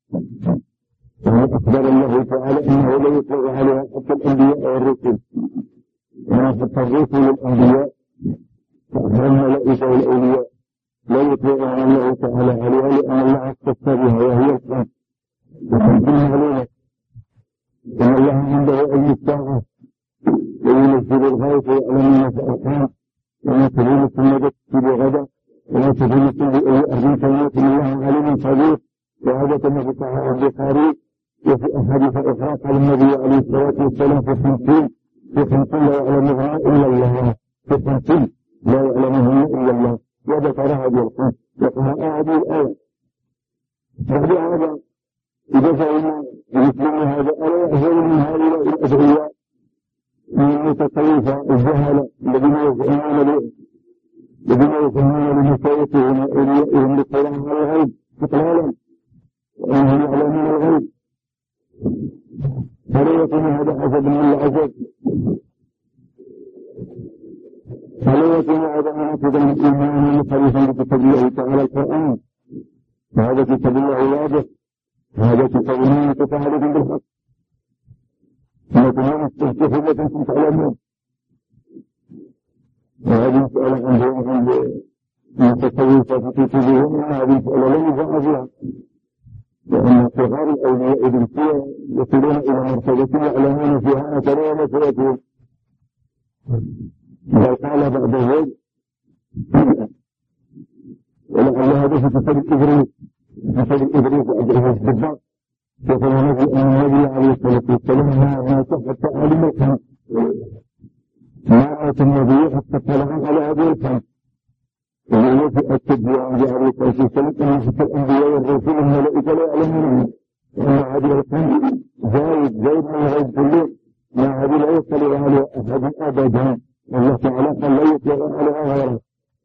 أخبر الله تعالى أنه لا يطلع عليها حتى الأنبياء والرسل، وحتى الرسل والأنبياء فأخبر الملائكة والأولياء لا يطلع الله تعالى عليها لأن الله اختص بها وهي الحق وحكمها عليها. إن الله عنده علم الساعة وينزل الغيث ويعلم ما في الأرحام وما تدري ثم تكتب غدا وما تدري ثم بأي أرض تموت الله عليم خبير. وهذا كما في صحيح البخاري وفي أحاديث أخرى قال النبي عليه الصلاة والسلام في خمسين في خمسين لا يعلمها إلا الله، في خمسين لا يعلمهن إلا الله، وذكر هذه الخمس وقرأ هذه الآية. بعد هذا إذا فعلنا مثل هذا ألا يحذر من هؤلاء الأدعياء من المتصوفة الجهلة الذين يزعمون الذين يزعمون لمشايخهم وأوليائهم للطلع على الغيب إقلالا وأنهم يعلمون الغيب، فلا يكون هذا عجب من العجب. فلا يكون هذا منافذا من الإيمان مخالفا لكتاب الله تعالى القرآن. هذا كتاب الله واضح، هذا كتاب الله متعارف بالحق. لكن يستهدف لكم تعلمون. وهذه مسألة عندهم عند المتصوفة في كتبهم، وهذه مسألة لم يزع فيها، لأن صغار الأولياء بالفية يصلون إلى مرتبة يعلمون فيها مثلا وما سيكون. إذا قال بعد ذلك ولعل هذا في كتاب الإبريق، كتاب الإبريق وأدعيه الضباط، يقول النبي أن النبي عليه الصلاة والسلام ما صحت تعاليمهم، ما أتى النبي حتى طلع على هذه الخمس. ويجب التدبير عن عليه الصلاة والسلام أن حتى الأنبياء والرسول والملائكة لا يعلمون أن هذه الخمس زايد زايد من الغيب كله، ما هذه لا يطلع على أحد أبدا. الله تعالى قال لا يطلع على غيره.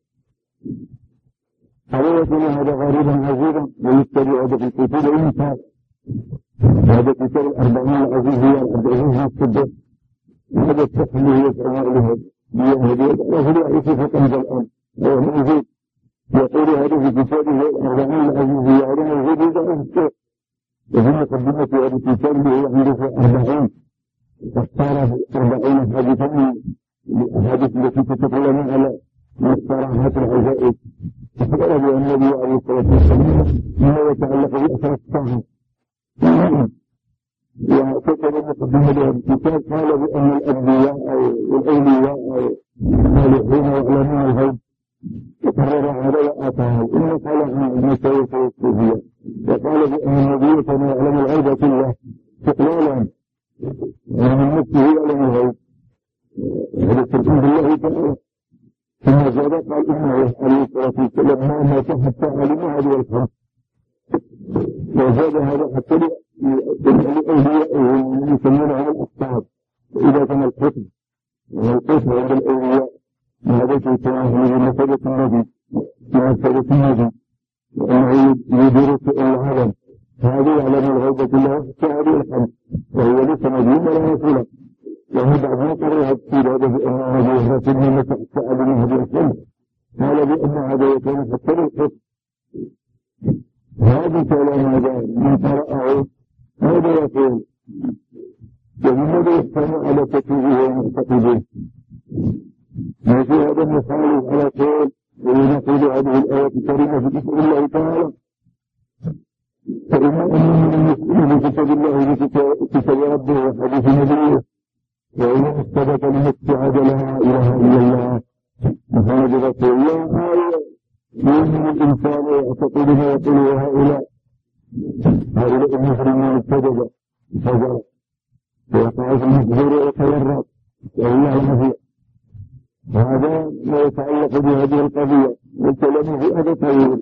فلا يكون هذا غريبا عزيزا ويتبع هذا في الكتب الإنسان. هذا كتاب الأربعين العزيز هي الأربعين الصدق. هذا الصح اللي يسأل له بيهدي وهو يعيش فتنة الآن وهو يزيد يقول هذا في كتابه الأربعين العزيز يعلم الزيد يدعى وفي مقدمة هذا الكتاب اللي هو عنده أربعين اختار أربعين حديثا الأحاديث التي تتكلم على مقترحات العجائب. فقال بأن النبي عليه الصلاة والسلام مما يتعلق بأثر الطاعة. وكتب مقدمة هذا الكتاب قال بأن الأنبياء والأولياء الصالحين يعلمون الغيب، وقرر على وآتاه إن قال عن المساوس والصوفية، وقال بأن النبي كان يعلم الغيب كله استقلالا ومن نفسه يعلم الغيب. هذا التركيب بالله تعالى. ثم زاد قال إنه عليه الصلاة والسلام ما ما حتى علم هذه الخمس. وزاد هذا حتى لأوليائه يسمونها الأصحاب. وإذا كان القطب والقطب عند الأولياء هذا كتابه بمثابة النبي بمثابة النبي وأنه يدرس العالم. هذا يعلم الغيب كله حتى هذه الخمس، وهو ليس نبي ولا رسولا. وهو بعد ما قرر التفسير هذا بأن هذا الرسول من سأل من هذه الخمس قال بأن هذا يكون حتى للقطب. هذا كلام هذا من قرأه هذا يقول وماذا يحتمل على تكذيبه ومعتقده. ما في هذا المخالف على قول ونقول هذه الآيات الكريمة في كتاب الله تعالى. فإما أن من المسلمين في كتاب الله كتاب ربه وحديث نبيه، وإن استبق لمستعد لا إله إلا الله محمد رسول الله آية يؤمن الإنسان ويعتقد ما يقوله هؤلاء هؤلاء المسلمين ابتدأ فجر ويقع في المحظور ويتورط والله المفيع. وهذا ما يتعلق بهذه القضية والكلام في هذا طويل.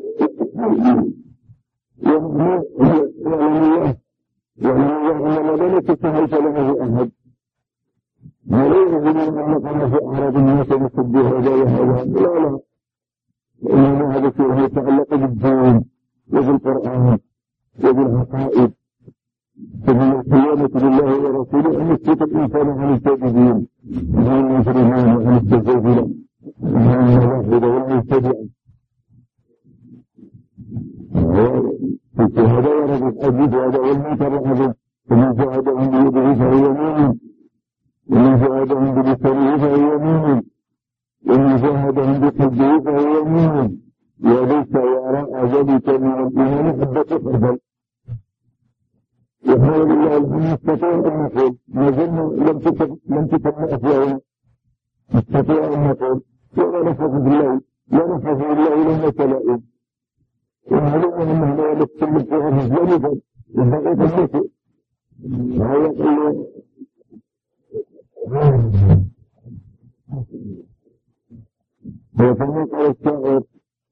يعلم الله يعلم الله أن لا تستحيث له أحد ولا يجب أن نقل في أعراض الناس بسبه هذا وهذا لا لا، لأن هذا الشيء يتعلق بالدين وبالقرآن وبالعقائد ومن القيامة لله ورسوله أن يسكت الإنسان عن الكاذبين وعن المجرمين وعن التجاهلين وعن الملاحدة والمبتدعين. هذا ورد الحديث هذا والمنكر العظيم. ومن جاهدهم بيده فهو مؤمن، ومن جاهدهم بلسانه فهو مؤمن، ومن جاهدهم بقلبه فهو مؤمن، وليس يرى ذلك من الإيمان حبة خردل. وحول الله الحمد نستطيع أن نقول ما زلنا لم تتم أفواهنا، نستطيع أن نقول ولا نحفظ بالله لا نحفظ بالله لما تلائم ونعلم أنه لا يتم في هذا الجانب وبقيت النسي وهو يقول وكما قال الشاعر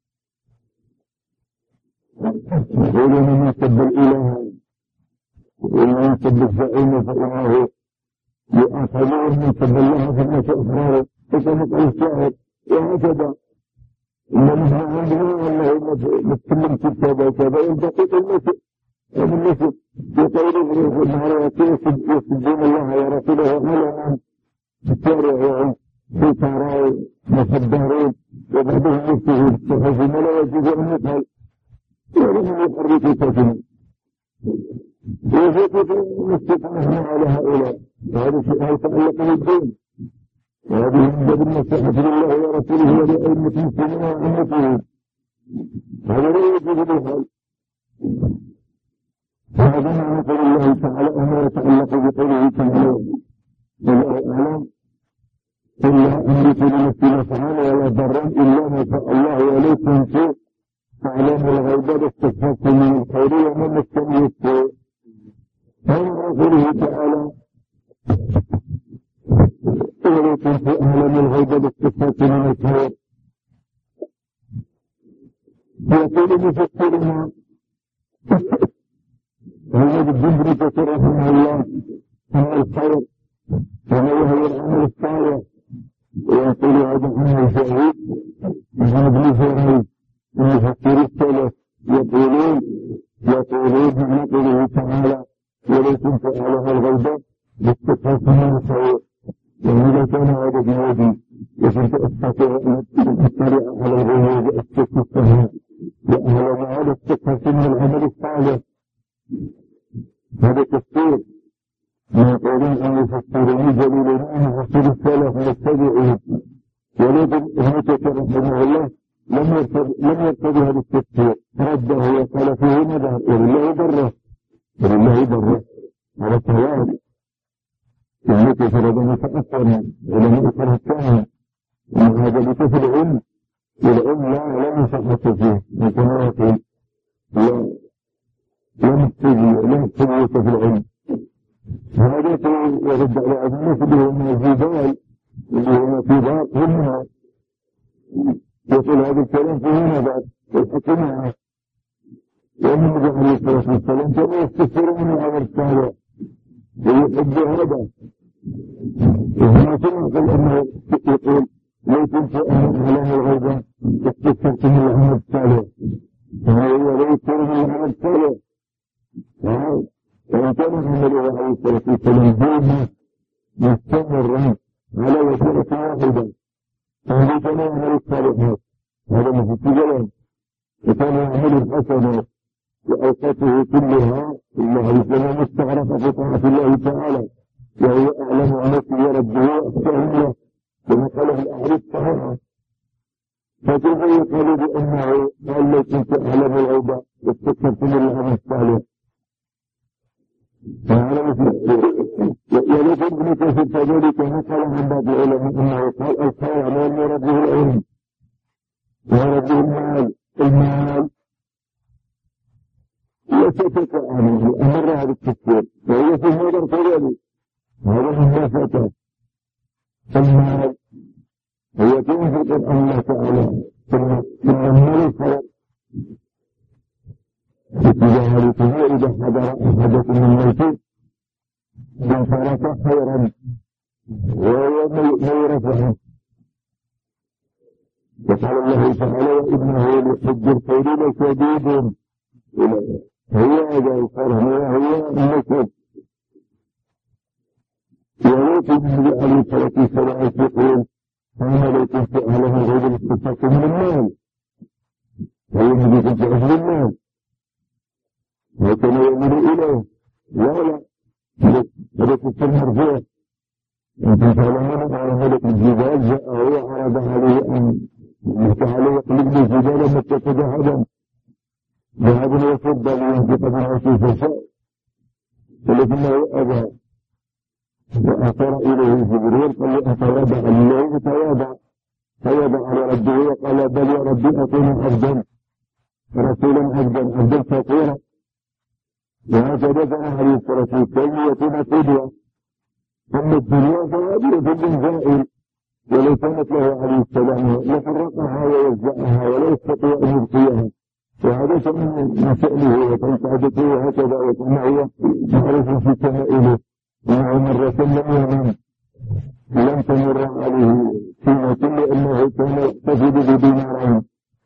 يقول من يسب الإله ومن يسب الزعيم فإنه يؤاخذون من سب الله في الناس أخرى. وكما قال الشاعر وهكذا إن نحن عندنا أنه نتكلم كتابة كذا ينبقيت المسجد هذا المسجد يقولون أنه يسبون الله ورسوله على من الشارع في سراء مصدرين وبعضهم يكتب الصحف ما لا يجوز أن يفعل ولم يحركوا ساكنا ويجب الاستقامة على هؤلاء وهذا شيء يتعلق بالدين وهذه من باب النصيحة لله ورسوله ولأئمة المسلمين وعامتهم هذا لا يجوز بالحال وهذا معنى قول الله تعالى وما يتعلق بقوله تعالى والله أعلم إلا أملك لنفسي نفعا ولا ضرا إلا ما شاء الله وليكن شيء تعلم الغيب استخفاف من الخير ومن مسني السوء ومن قوله تعالى وليكن شيء أعلم الغيب استخفاف من الخير يقول مفسرنا محمد الجندري كثير رحمه الله أن الخير وما هو العمل الصالح ويقول هذا عمل شهيد محمد بن شهيد المفسر السلف يقولون يقولون معنى قوله تعالى وليكن فعلها الغيبة باستخفاف من الخير وإذا كان هذا بيدي وكنت أستطيع أن أطلع على الغيوب أستخفها وأهل معاد استخفاف من العمل الصالح هذا تفسير ما يقولون أن يفسرون جليلين أن يفسر السلف والتابعين ولكن هناك رحمه الله لم يرتضي لم يرتضي هذا التفسير رده وقال فيه ماذا ولله بره ولله بره على التوالي إنك فرضا متأثرا علماء فرهتان ومن هذا لكفر العلم والعلم لا لم يصحح فيه كما يقول لم يحتاج لم يحتاج في العلم هذا يرد على الناس اللي هو من الجبال اللي هو في ذات هم يقول هذا الكلام في هنا بعد والحكم معه ومن النبي عليه الصلاة والسلام كما يستفسر من العمل الصالح ويحب هذا وهنا كما قال أنه يقول ليكن شيئا من أعلام الغيبة استفسرت من العمل الصالح وهو لا يذكر من العمل الصالح وإن كان محمد عليه الصلاة والسلام دائما مستمرا على وسيلة واحدة فهذا كان يعمل الصالحات هذا ما في كلام وكان يعمل الحسنات وأوقاته كلها الله يسلم مستغرق في طاعة الله تعالى وهو أعلم أنك يرده وأخشاه له كما قاله الأحاديث الصحيحة فكيف يقال بأنه قال لو كنت أعلم الغيب واستكثرت من العمل الصالح فعلى مثل ولكن ابن كثير كذلك نقل عن بعض العلماء انه قال الخير ما يراد به العلم ويراد به المال المال وسكت عنه امر هذا التفسير وهو في النظر كذلك هذا من ما فات المال هو تنفق الله تعالى ثم المال الخير اتجاهته إذا حضر أحدكم من الموت من ترك خيرا وهو ما يرفعه وقال الله تعالى وإنه لحب الخير لشديد هو هذا الخير هو النكد ولكن النبي عليه الصلاة والسلام يقول فإن ليكن في أهلها غير الاستفاق من المال فهو النبي كنت أهل المال وكان يؤمن إليه لا لا ملك السر مرفوع انتم تعلمون أن ملك الجبال جاء وعرض عليه أن تعالى يقلب لي جبالا متخذ هدم ذهب وفضة لينفق من عشي فشاء ولكنه أبى وأثر إليه جبريل قال له أتواضع لله تواضع تواضع على ربه وقال بل يا ربي أكون عبدا رسولا عبدا عبدا فقيرا وهكذا كان عليه الصلاة والسلام يكون قدوة أما الدنيا فهذه فضل زائل ولو كانت له عليه السلام لحرقها ويوزعها ولا يستطيع أن يبقيها وهذا كان من شأنه وكان سعادته وهكذا وكان هو معروف في شمائله ومع مرة لم ينام لم تمر عليه سنة لأنه كان يحتفظ بدينارين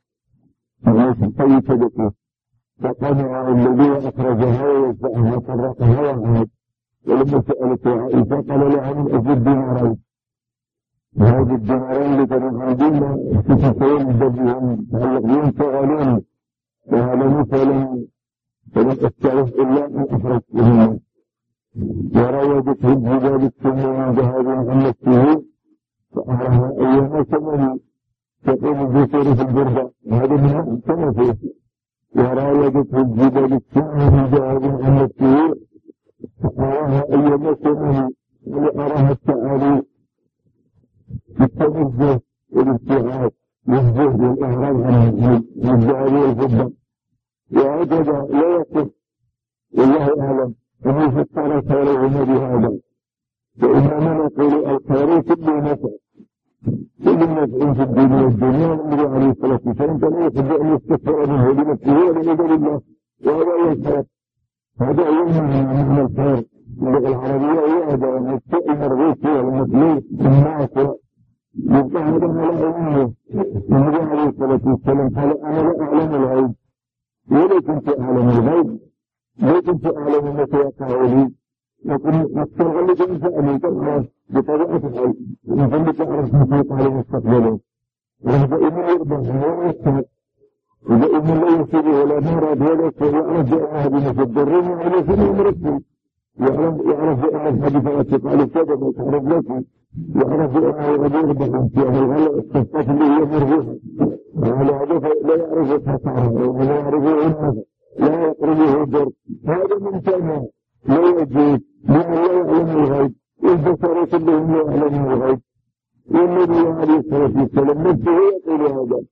طيب صدقه فقنع الذي أخرجها ويوزعها فرقها وعاد ولما سألت عائشة قال لها من أجل دينارين هذه الدينارين اللي كانوا عندنا اكتشفون بدهم تعلقون شغالون وهذا مثلا فلم أستعرف إلا أن أخرج منه وراودته الجبال السماء من ذهب عن نفسه فأراها أيام ثمن تقوم بسير في البردة هذا من أحسن فيه وراودته الجبال السماء من ذهب عن نفسه فأراها أيام ثمن وأراها التعالي بالتنزه والابتعاد والزهد والإعراض عن الذهب والفضة وهكذا لا يقف والله أعلم أنه فكر خيرهما بهذا وإنما نقول الخير كله نفع كل نفع في الدين والدنيا النبي عليه الصلاة والسلام كان يحب أن يستغفر منه لنفسه ولنبي الله وهذا هو الخير هذا هو من الخير اللغة العربية هي هذا المستقيم المرغوب فيها المطلوب الناس يبقى هذا على علمه النبي عليه الصلاة والسلام قال أنا لا أعلم الغيب ولا كنت أعلم الغيب لا كنت أعلم ما سيقع لي لكن أكثر غلق أن سألي كالله بطبيعة الحال إن كنت أعرف ما سيقع لي مستقبله وهذا إذن يرضى ولا يستهد إذا إذن لا يصيبه ولا مرض ولا شيء يعرف بأن هذه مصدرين على سنة مرسل يعرف بأن الحديث أتقى لكذا ما يتعرف لك يعرف بأنه غدير بحث يعني الغلق الصفات اللي هي مرغوحة وعلى هذا لا يعرف الحسارة ولا يعرف علمها لا يقربه الدر هذا من سنة لا يجيب لمن لا يعلم الغيب البشر كلهم لا يعلمون الغيب والنبي عليه الصلاة والسلام نفسه يقول هذا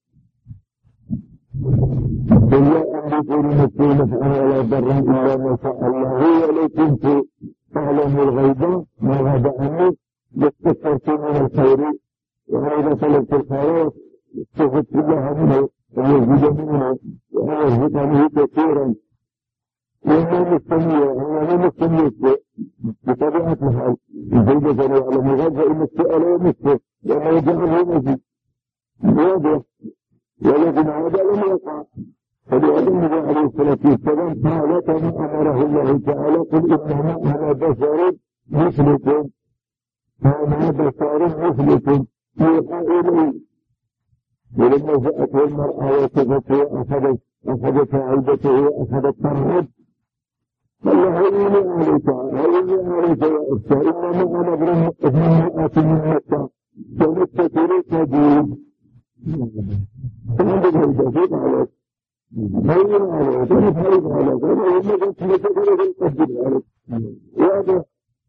إلا أن يكون نفسه نفعا ولا ضرا إلا ما شاء الله ولو كنت أعلم الغيب ما غاب عني لاستكثرت من الخير وإذا طلبت الخيرات استفدت الله منه ويزيد منه ويزيد منه كثيرا وإنه مستميع وإنه مستميع بطبيعة الحال إذا كان يعلم الغيب فإن السؤال يمسه وما يجعله مزيد واضح ولكن هذا لم يقع فلهذا النبي عليه الصلاة والسلام قال كما أمره الله تعالى قل إنما أنا بشر مثلكم أنا بشر مثلكم يوحى إلي ولما جاءته المرأة وصفته وأخذت أخذت عيبته وأخذت ترهب قال له هيني عليك هيني عليك يا أختي إنما أنا ابن امرأة من مكة كانت تريد تجيب عندك هيدا فيك عليك هين عليك كانت هيد عليك أنا يوم كنت متكرر القدر عليك واضح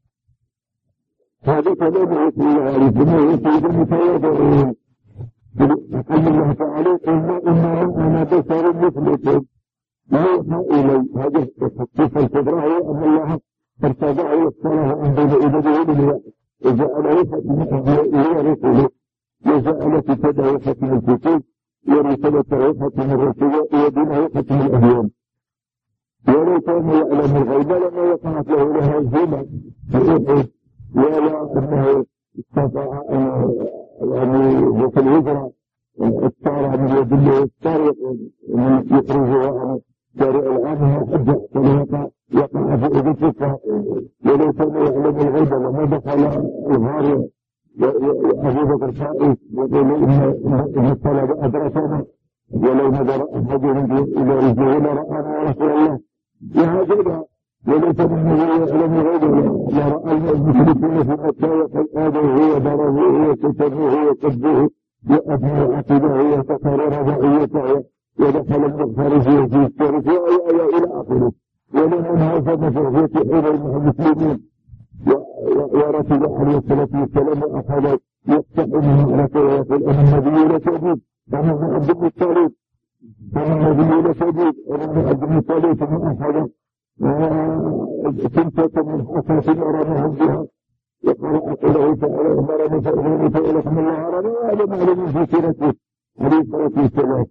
هذا كلام رسول الله عليه الصلاة والسلام متواضعين قال الله تعالى إنما أنا بشر مثلكم يوحى إلي هذه الصفة الكبرى هي أن الله ارتضى وصله أن بين إبده بالله وجعل وحده إلى رسله وجعل كتابه ختم الكتب ورسالته ختم الرسول ودينه ختم الأديان ولو كان يعلم الغيب لما وقعت له لها الهمة بأحد ولا أنه استطاع يعني وفي الهجرة السارة من يد الله السارق يخرجها عن شارع العام حجة فليقع يقع في أذكرها ولو كان يعلم الغيب لما دخل الغار أبو بكر خائف يقول إن الطلب أدركنا ولو نظر أحدهم إلى رجله لرآنا يا رسول الله وهكذا ولو كان يعلم الغيب لرأى المشركين في مكة وقد آذوه وضربوه وكتبوه وكذبوه وأبنوا عقبه وتقرر رعيته ودخل المغفر فيه في الشرك إلى آخره ولمن هزم في حين المسلمين ورسول عليه الصلاة والسلام أخذ يفتح من مغرته ويقول أنا النبي لشديد أنا من عبد المطلب أنا النبي لشديد أنا من عبد المطلب ثم أخذ سلسة من حصاص أرامهم بها وقال أقوله تعالى أمرني فأذوني فإلكم الله أرامي وهذا معلوم في سيرته عليه الصلاة والسلام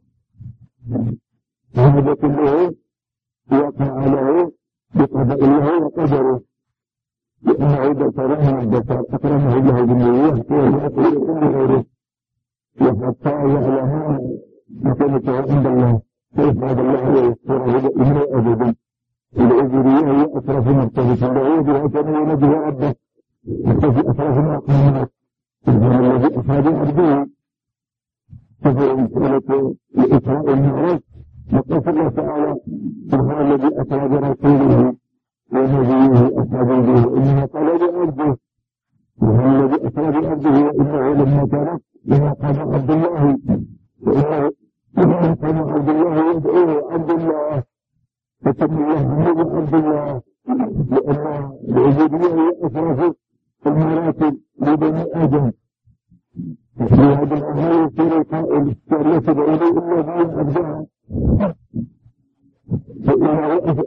هذا كله وقع له بقضاء الله وقدره لأن عيد كرامه البشر أكرمه الله بالنبوة ويأتي كل غيره وحتى يعلمون مكانته عند الله كيف هذا الله ويذكره بإمرأة أبدا العذرية هي أشرف مرتبة العود وكان ينجه ربه في أشرف الأقوام الذي أصحاب عبده ففي مسألة الإسراء والمعراج نقول الله تعالى سبحان الذي أسرى برسوله ونبيه أصحاب به وإنما قال لعبده سبحان الذي أسرى بعبده وإنه لما كان لما قام عبد الله وإنه لما قام عبد الله يدعوه عبد الله فتم الله محمد عبد الله لأن العبودية هي أسرى المراتب لبني آدم لهذا الأمر يصير القائل لا تدعوني إلا بي أبداها فإنه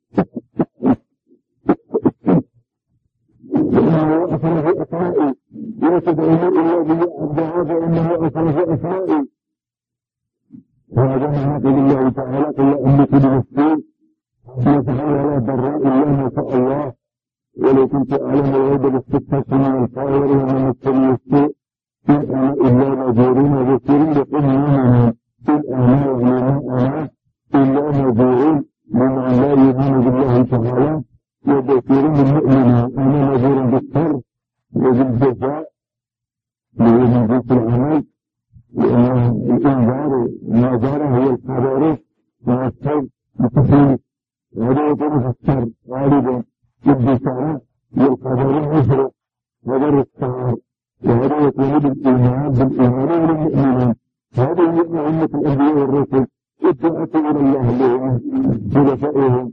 فإنه أثر في أسمائي لا تدعوني إلا بي أبداها فإنه أثر في أسمائي هذا ما قال الله تعالى قل لا أملك لنفسي نفعا ولا ضرا إلا ما شاء الله ولو كنت أعلم الغيب لاستكثرت من الخير ومن مسني السوء إن أنا إلا نذير وبشير لقوم يؤمنون إن أنا وما أنا إلا نذير لمن لا يؤمن بالله تعالى وبشير بالمؤمنين أنا نذير بالشر وبالجزاء لمن جنس العمل لأن الإنذار النذار هو الخبر من الشر بتحريف وهذا يكون في الشر غالبا البشارة والقدر المشرق وغير السعر وهذا يكون بالإيمان بالإيمان والمؤمنين هذا هي أمة الأنبياء والرسل ادعت إلى الله لهم بلفائهم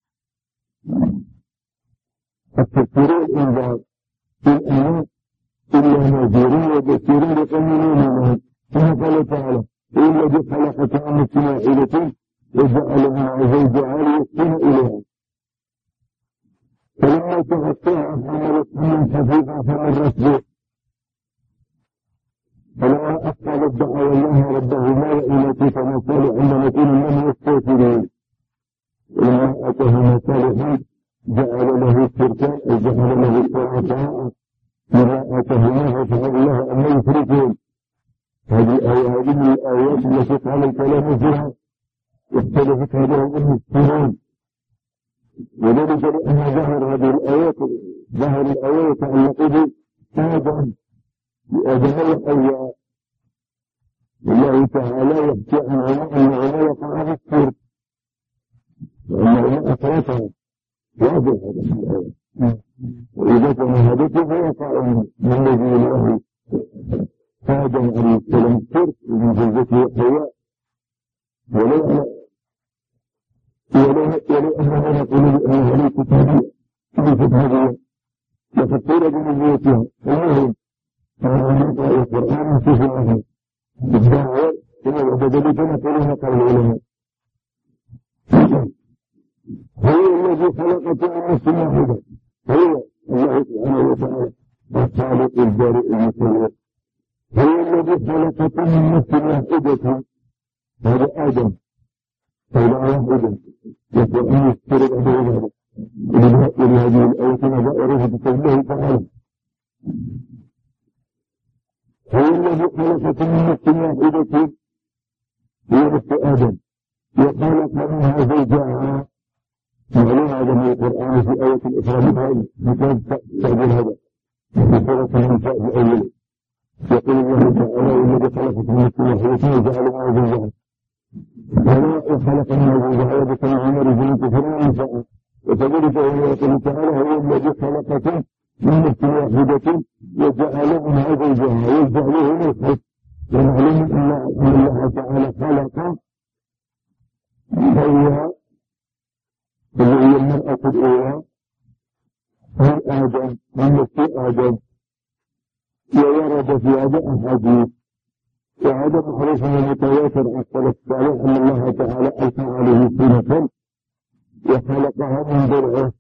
التفسير والإنذار إن أنا إلا نذير وبشير لقوم يؤمنون كما قال تعالى إن الذي خلقك من نفس واحدة وجعل منها زوجها ليسكن إليها فلما تغطيها حملت حملا خفيفا فمرت به فلما أثقلت دعا الله ربهما وإلتي فما صالح عندما كنا من يستغفرون ولما أتاهما صالحا جعل له شركا أي جعل له شركاء لما أتاهما فسبحان الله أما يشركون هذه الآية هذه من الآيات التي قال الكلام فيها واختلفت هذه المسلمون وذلك لأن ظهر هذه الآيات ظهر الآية يتعلق بآدم بآدم وحواء والله تعالى يحكي عن أنه وقع في الشرك وأنه أثرتها واضح هذا في الآية وإذا كان هدفه فوقع من نبي الله آدم عليه السلام الشرك ومن زوجته حواء ولو ولو أننا نقول بأنها ليست هدية ليست هدية لقد قيل بنبوتها المهم أننا نقرأ القرآن في الله بالدعوة كما وبدلت نقولها قال العلماء هو الذي خلقك من نفس واحدة هو الله سبحانه وتعالى الخالق البارئ المصور هو الذي خلقك من نفس واحدة هذا آدم فإذا واحدة والقرآن يذكر بعد ذلك ولهذه الآية نظائره بقوله تعالى هو الذي خلقك من نفس واحدة هي نفس آدم وخلق منها زوجها معلوم هذا من القرآن في آية الإسراء مثال تعبير هذا في سورة النساء في أوله يقول الله تعالى والذي خلقك من نفس واحدة وجعل معها زوجها وخلق منها زوجها وبث منهما رجالا كثيرا ونساء وكذلك يقول تعالى هو الذي خلقك من نفس واحدة وجعل منها زوجها وجعله نفسه ومعلوم أن الله تعالى خلق هو اللي هي المرأة الأولى من آدم من نفس آدم وورد في هذا أحاديث وهذا معروف ومتواتر عن السلف الصالح أن الله تعالى ألقى عليه سنة وخلقها من ضلعه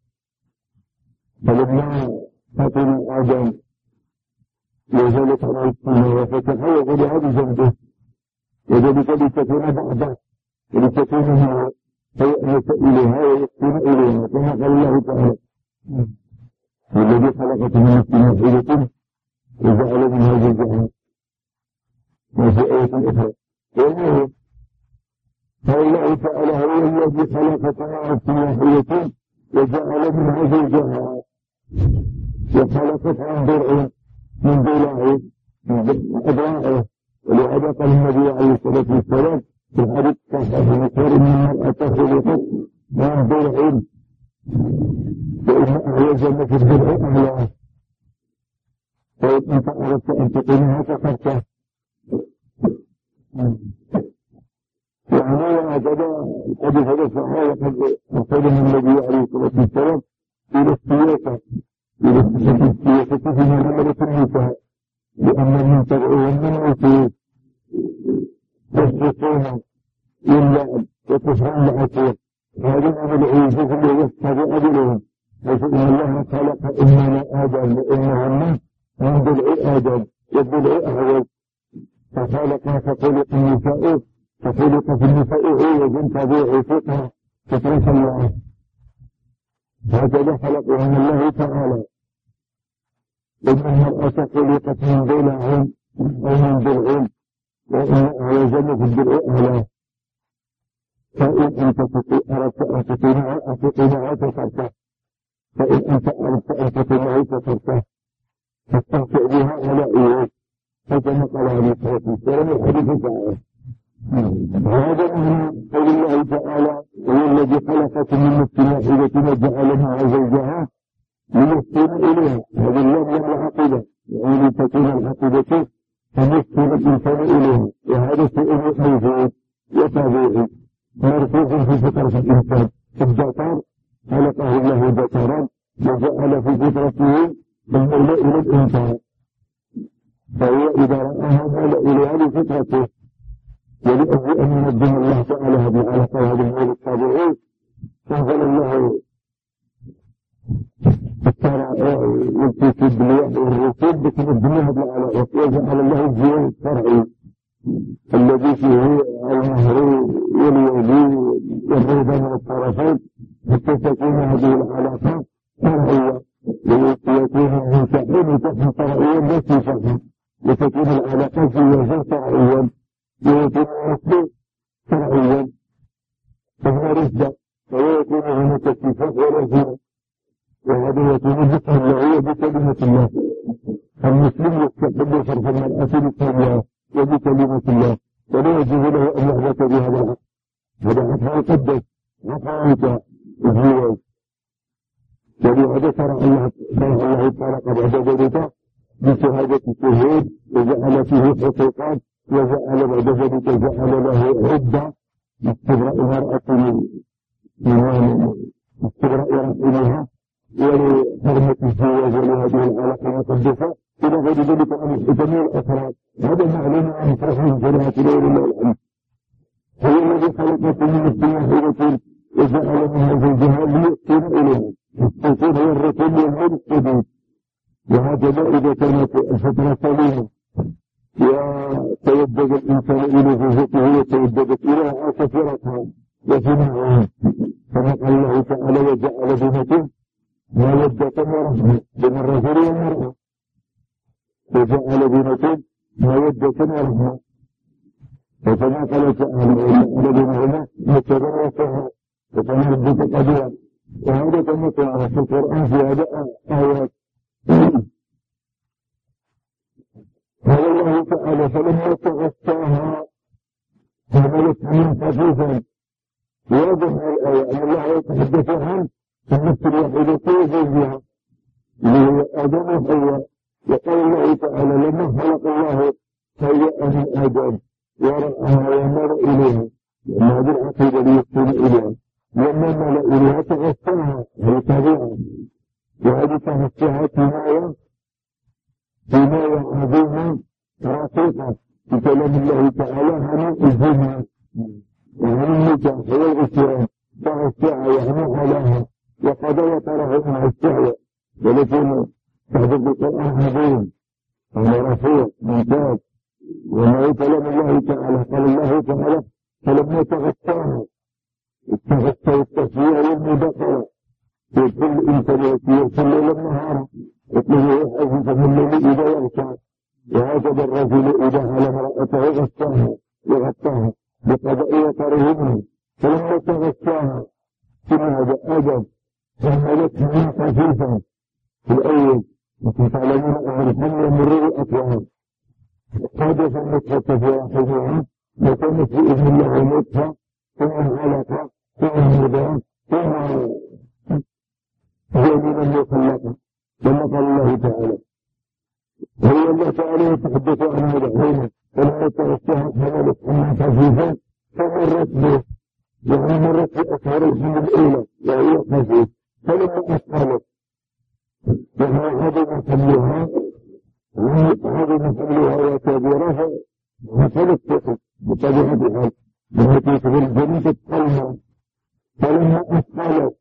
فلما فطن آدم وذلك على السنة وفتحه ولعب جنبه وذلك لتكون بعده ولتكون هي فيأنس إليها ويسكن إليها كما قال الله تعالى والذي خلقت من نفس واحدة وجعل منها زوجها وفي آية أخرى والمهم فالله تعالى هو الذي خلقك من نفس واحدة وجعل منها زوجها وخلقت عن ضرع من ضلع أدراءه. ولهذا قال النبي عليه الصلاة والسلام في الحديث الصحيح المشهور أن المرأة خلقت من ضلع وإن أعوج في الضلع أعلاه، فإن أنت أردت أن تقيمها كفرته. يعني هكذا الحديث هذا الصحيح وقد أرسله النبي عليه الصلاة والسلام إلى السياسة إلى السياسة فيما عملت النساء، لأن من تدعوهم من عصيب يسرقون واللعب وكفران العصير، هذا من العيوب اللي يستطيع أجلهم، حيث إن الله خلق إننا آدم وإنهن من ضلع آدم والضلع أعوج، فخلق فخلق النساء فخلق في النساء عوج طبيعي فطرة فطرة الله، هكذا خلقهم الله تعالى. إن المرأة خلقت من ضلع أو من ضلع وإن أعوجن في الضلع أعلاه، فإن أنت أردت أن تطيعها كفرته، فإن أنت أردت أن تطيعها كفرته فاستمتع بها ولا إياك، فكما قال عليه الصلاة والسلام الحديث تعالى. هذا معنى قول الله تعالى هو الذي خلقكم من نفس واحدة وجعل معها زوجها ليسكن إليها. هذه اللام لام العقيدة، يعني تكون العقيدة فيسكن الإنسان إليها، وهذا شيء موجود وطبيعي مرفوض في فطرة الإنسان. الذكر خلقه الله ذكرا وجعل في فطرته الميل إلى الإنسان، فهو إذا رآها مال إليها لفطرته، ولأجل أن ينظم الله تعالى هذه العلاقة وهذا الميل الطبيعي فأنزل الله والكتب والرسول بتنظم هذه العلاقة، وجعل الله الجوار الشرعي الذي فيه المهر واليدي والرضا من الطرفين حتى تكون هذه العلاقة شرعية، ويكون المنتحين تكون شرعيا ليس شرعا، وتكون العلاقة زواجا شرعيا، ويكون النسل شرعيا، فهو رشدة، ويكون هناك اتفاق ولا زنا، وهذا يكون بسم الله وبكلمة الله. المسلم يستقبل صرف المرأة بسم الله وبكلمة الله، ولا يجوز له أن يحدث بهذا الحق، هذا حق مقدس حقائق الزواج. ولهذا شرع الله الله تعالى بعد ذلك بشهادة الشهود وجعل فيه حقوقا، وجعل بعد ذلك جعل له عدة استبراء المرأة من استبراء رحمها ولحرمة الزواج ولهذه العلاقة المقدسة إلى غير ذلك من جميع الأسرار. هذا معلوم عن فرح جنات ليل الله الحمد. هو الذي خلقكم من نفس واحدة وجعل منها زوجها ليسكن إليها، السكون هو الرسول والعود السدود. وهكذا إذا كانت الفترة سليمة وتودد الإنسان إلى زوجته وتوددت إليها كثيرتها وجمعها، كما قال الله تعالى وجعل بينكم مودة ورحمة بين الرجل والمرأة، وجعل بينكم مودة ورحمة، وكما قال تعالى وجعل بينهما مودة ورحمة، وكما ربك قديرا. وهذا كما قال في القرآن في هذا آيات. قال الله تعالى فلما تغشاها حملت من خفيفا، واضح الآية أن الله يتحدث عن النفس الواحدة وزوجها اللي هو آدم وحواء. وقال الله تعالى لما خلق الله هيأ من آدم ورآها ومر إليها، لأن هذه العقيدة ليسكن إليها، لما مر إليها تغشاها، هي طبيعة، وهذه تغشاها كناية كناية عظيمة رقيقة في كلام الله تعالى عن الزنا وعن النكاح والعصيان. تغشاها يعني علاها وقضى وتره مع الشهوة، ولكن تحدث القرآن عظيم على رفيع ممتاز. وما كلام الله تعالى قال الله تعالى فلما تغشاها، التغشى والتشجيع والمداخلة في كل إنسانية يرسل ليلا نهارا يطلبه يحفظ من الليل إذا يغشى. وهكذا الرجل إذا على امرأته غشاها وغطاها بقضاء وطره منه. فلما تغشاها ثم هذا آدم حملت من خفيفا في الأول، وكنت تعلمون أن الحمل مرور الأطوار، حدث النطفة في رحمها وكانت بإذن الله نطفة ثم علقة ثم مضغة ثم جنينا مخلقا كما قال الله تعالى. هو الله تعالى يتحدث عن هذا هنا فلما توسعت حملت حملا خفيفا فمرت به يعني مرت بأسهر الحمل الأولى وهي خفيف فلما أثقلت يعني هذا حملها هذا حملها وكبيرها وصلت ثقل بطبيعة الحال التي في الجنة القلمة فلما أثقلت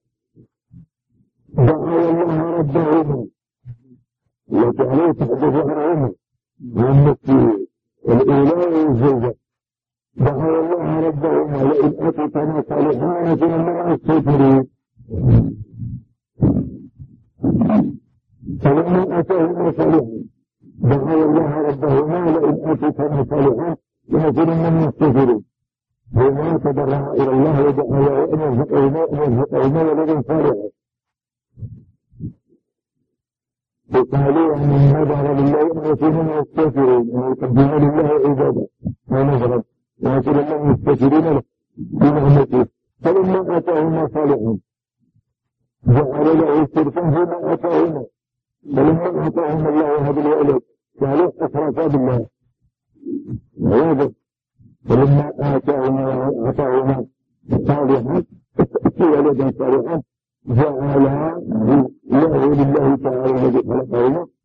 دعوا الله ربهما التي عليه تحدث عنهما والنفي الإله والزوجة دعوا الله ربهما لئن أتتنا صالحين فإنما الكافرين فلما أتاهما صالحا دعوا الله ربهما لئن أتتنا صالحا فإنما من الكافرين وما تضرع إلى الله ودعوا أن يرزقهما أن يرزقهما ولدا صالحا وقالوا أن النظر لله أن يكون من الكافرين أن يقدموا لله عبادة ونظرا ويكون الله من الكافرين بنعمته فلما آتاهما صالحا جعل له شركا فيما آتاهما فلما آتاهما الله هذا الولد قالوا أشركا بالله واضح فلما آتاهما آتاهما صالحا ولدا صالحا جعل له لله تعالى الذي خلقهما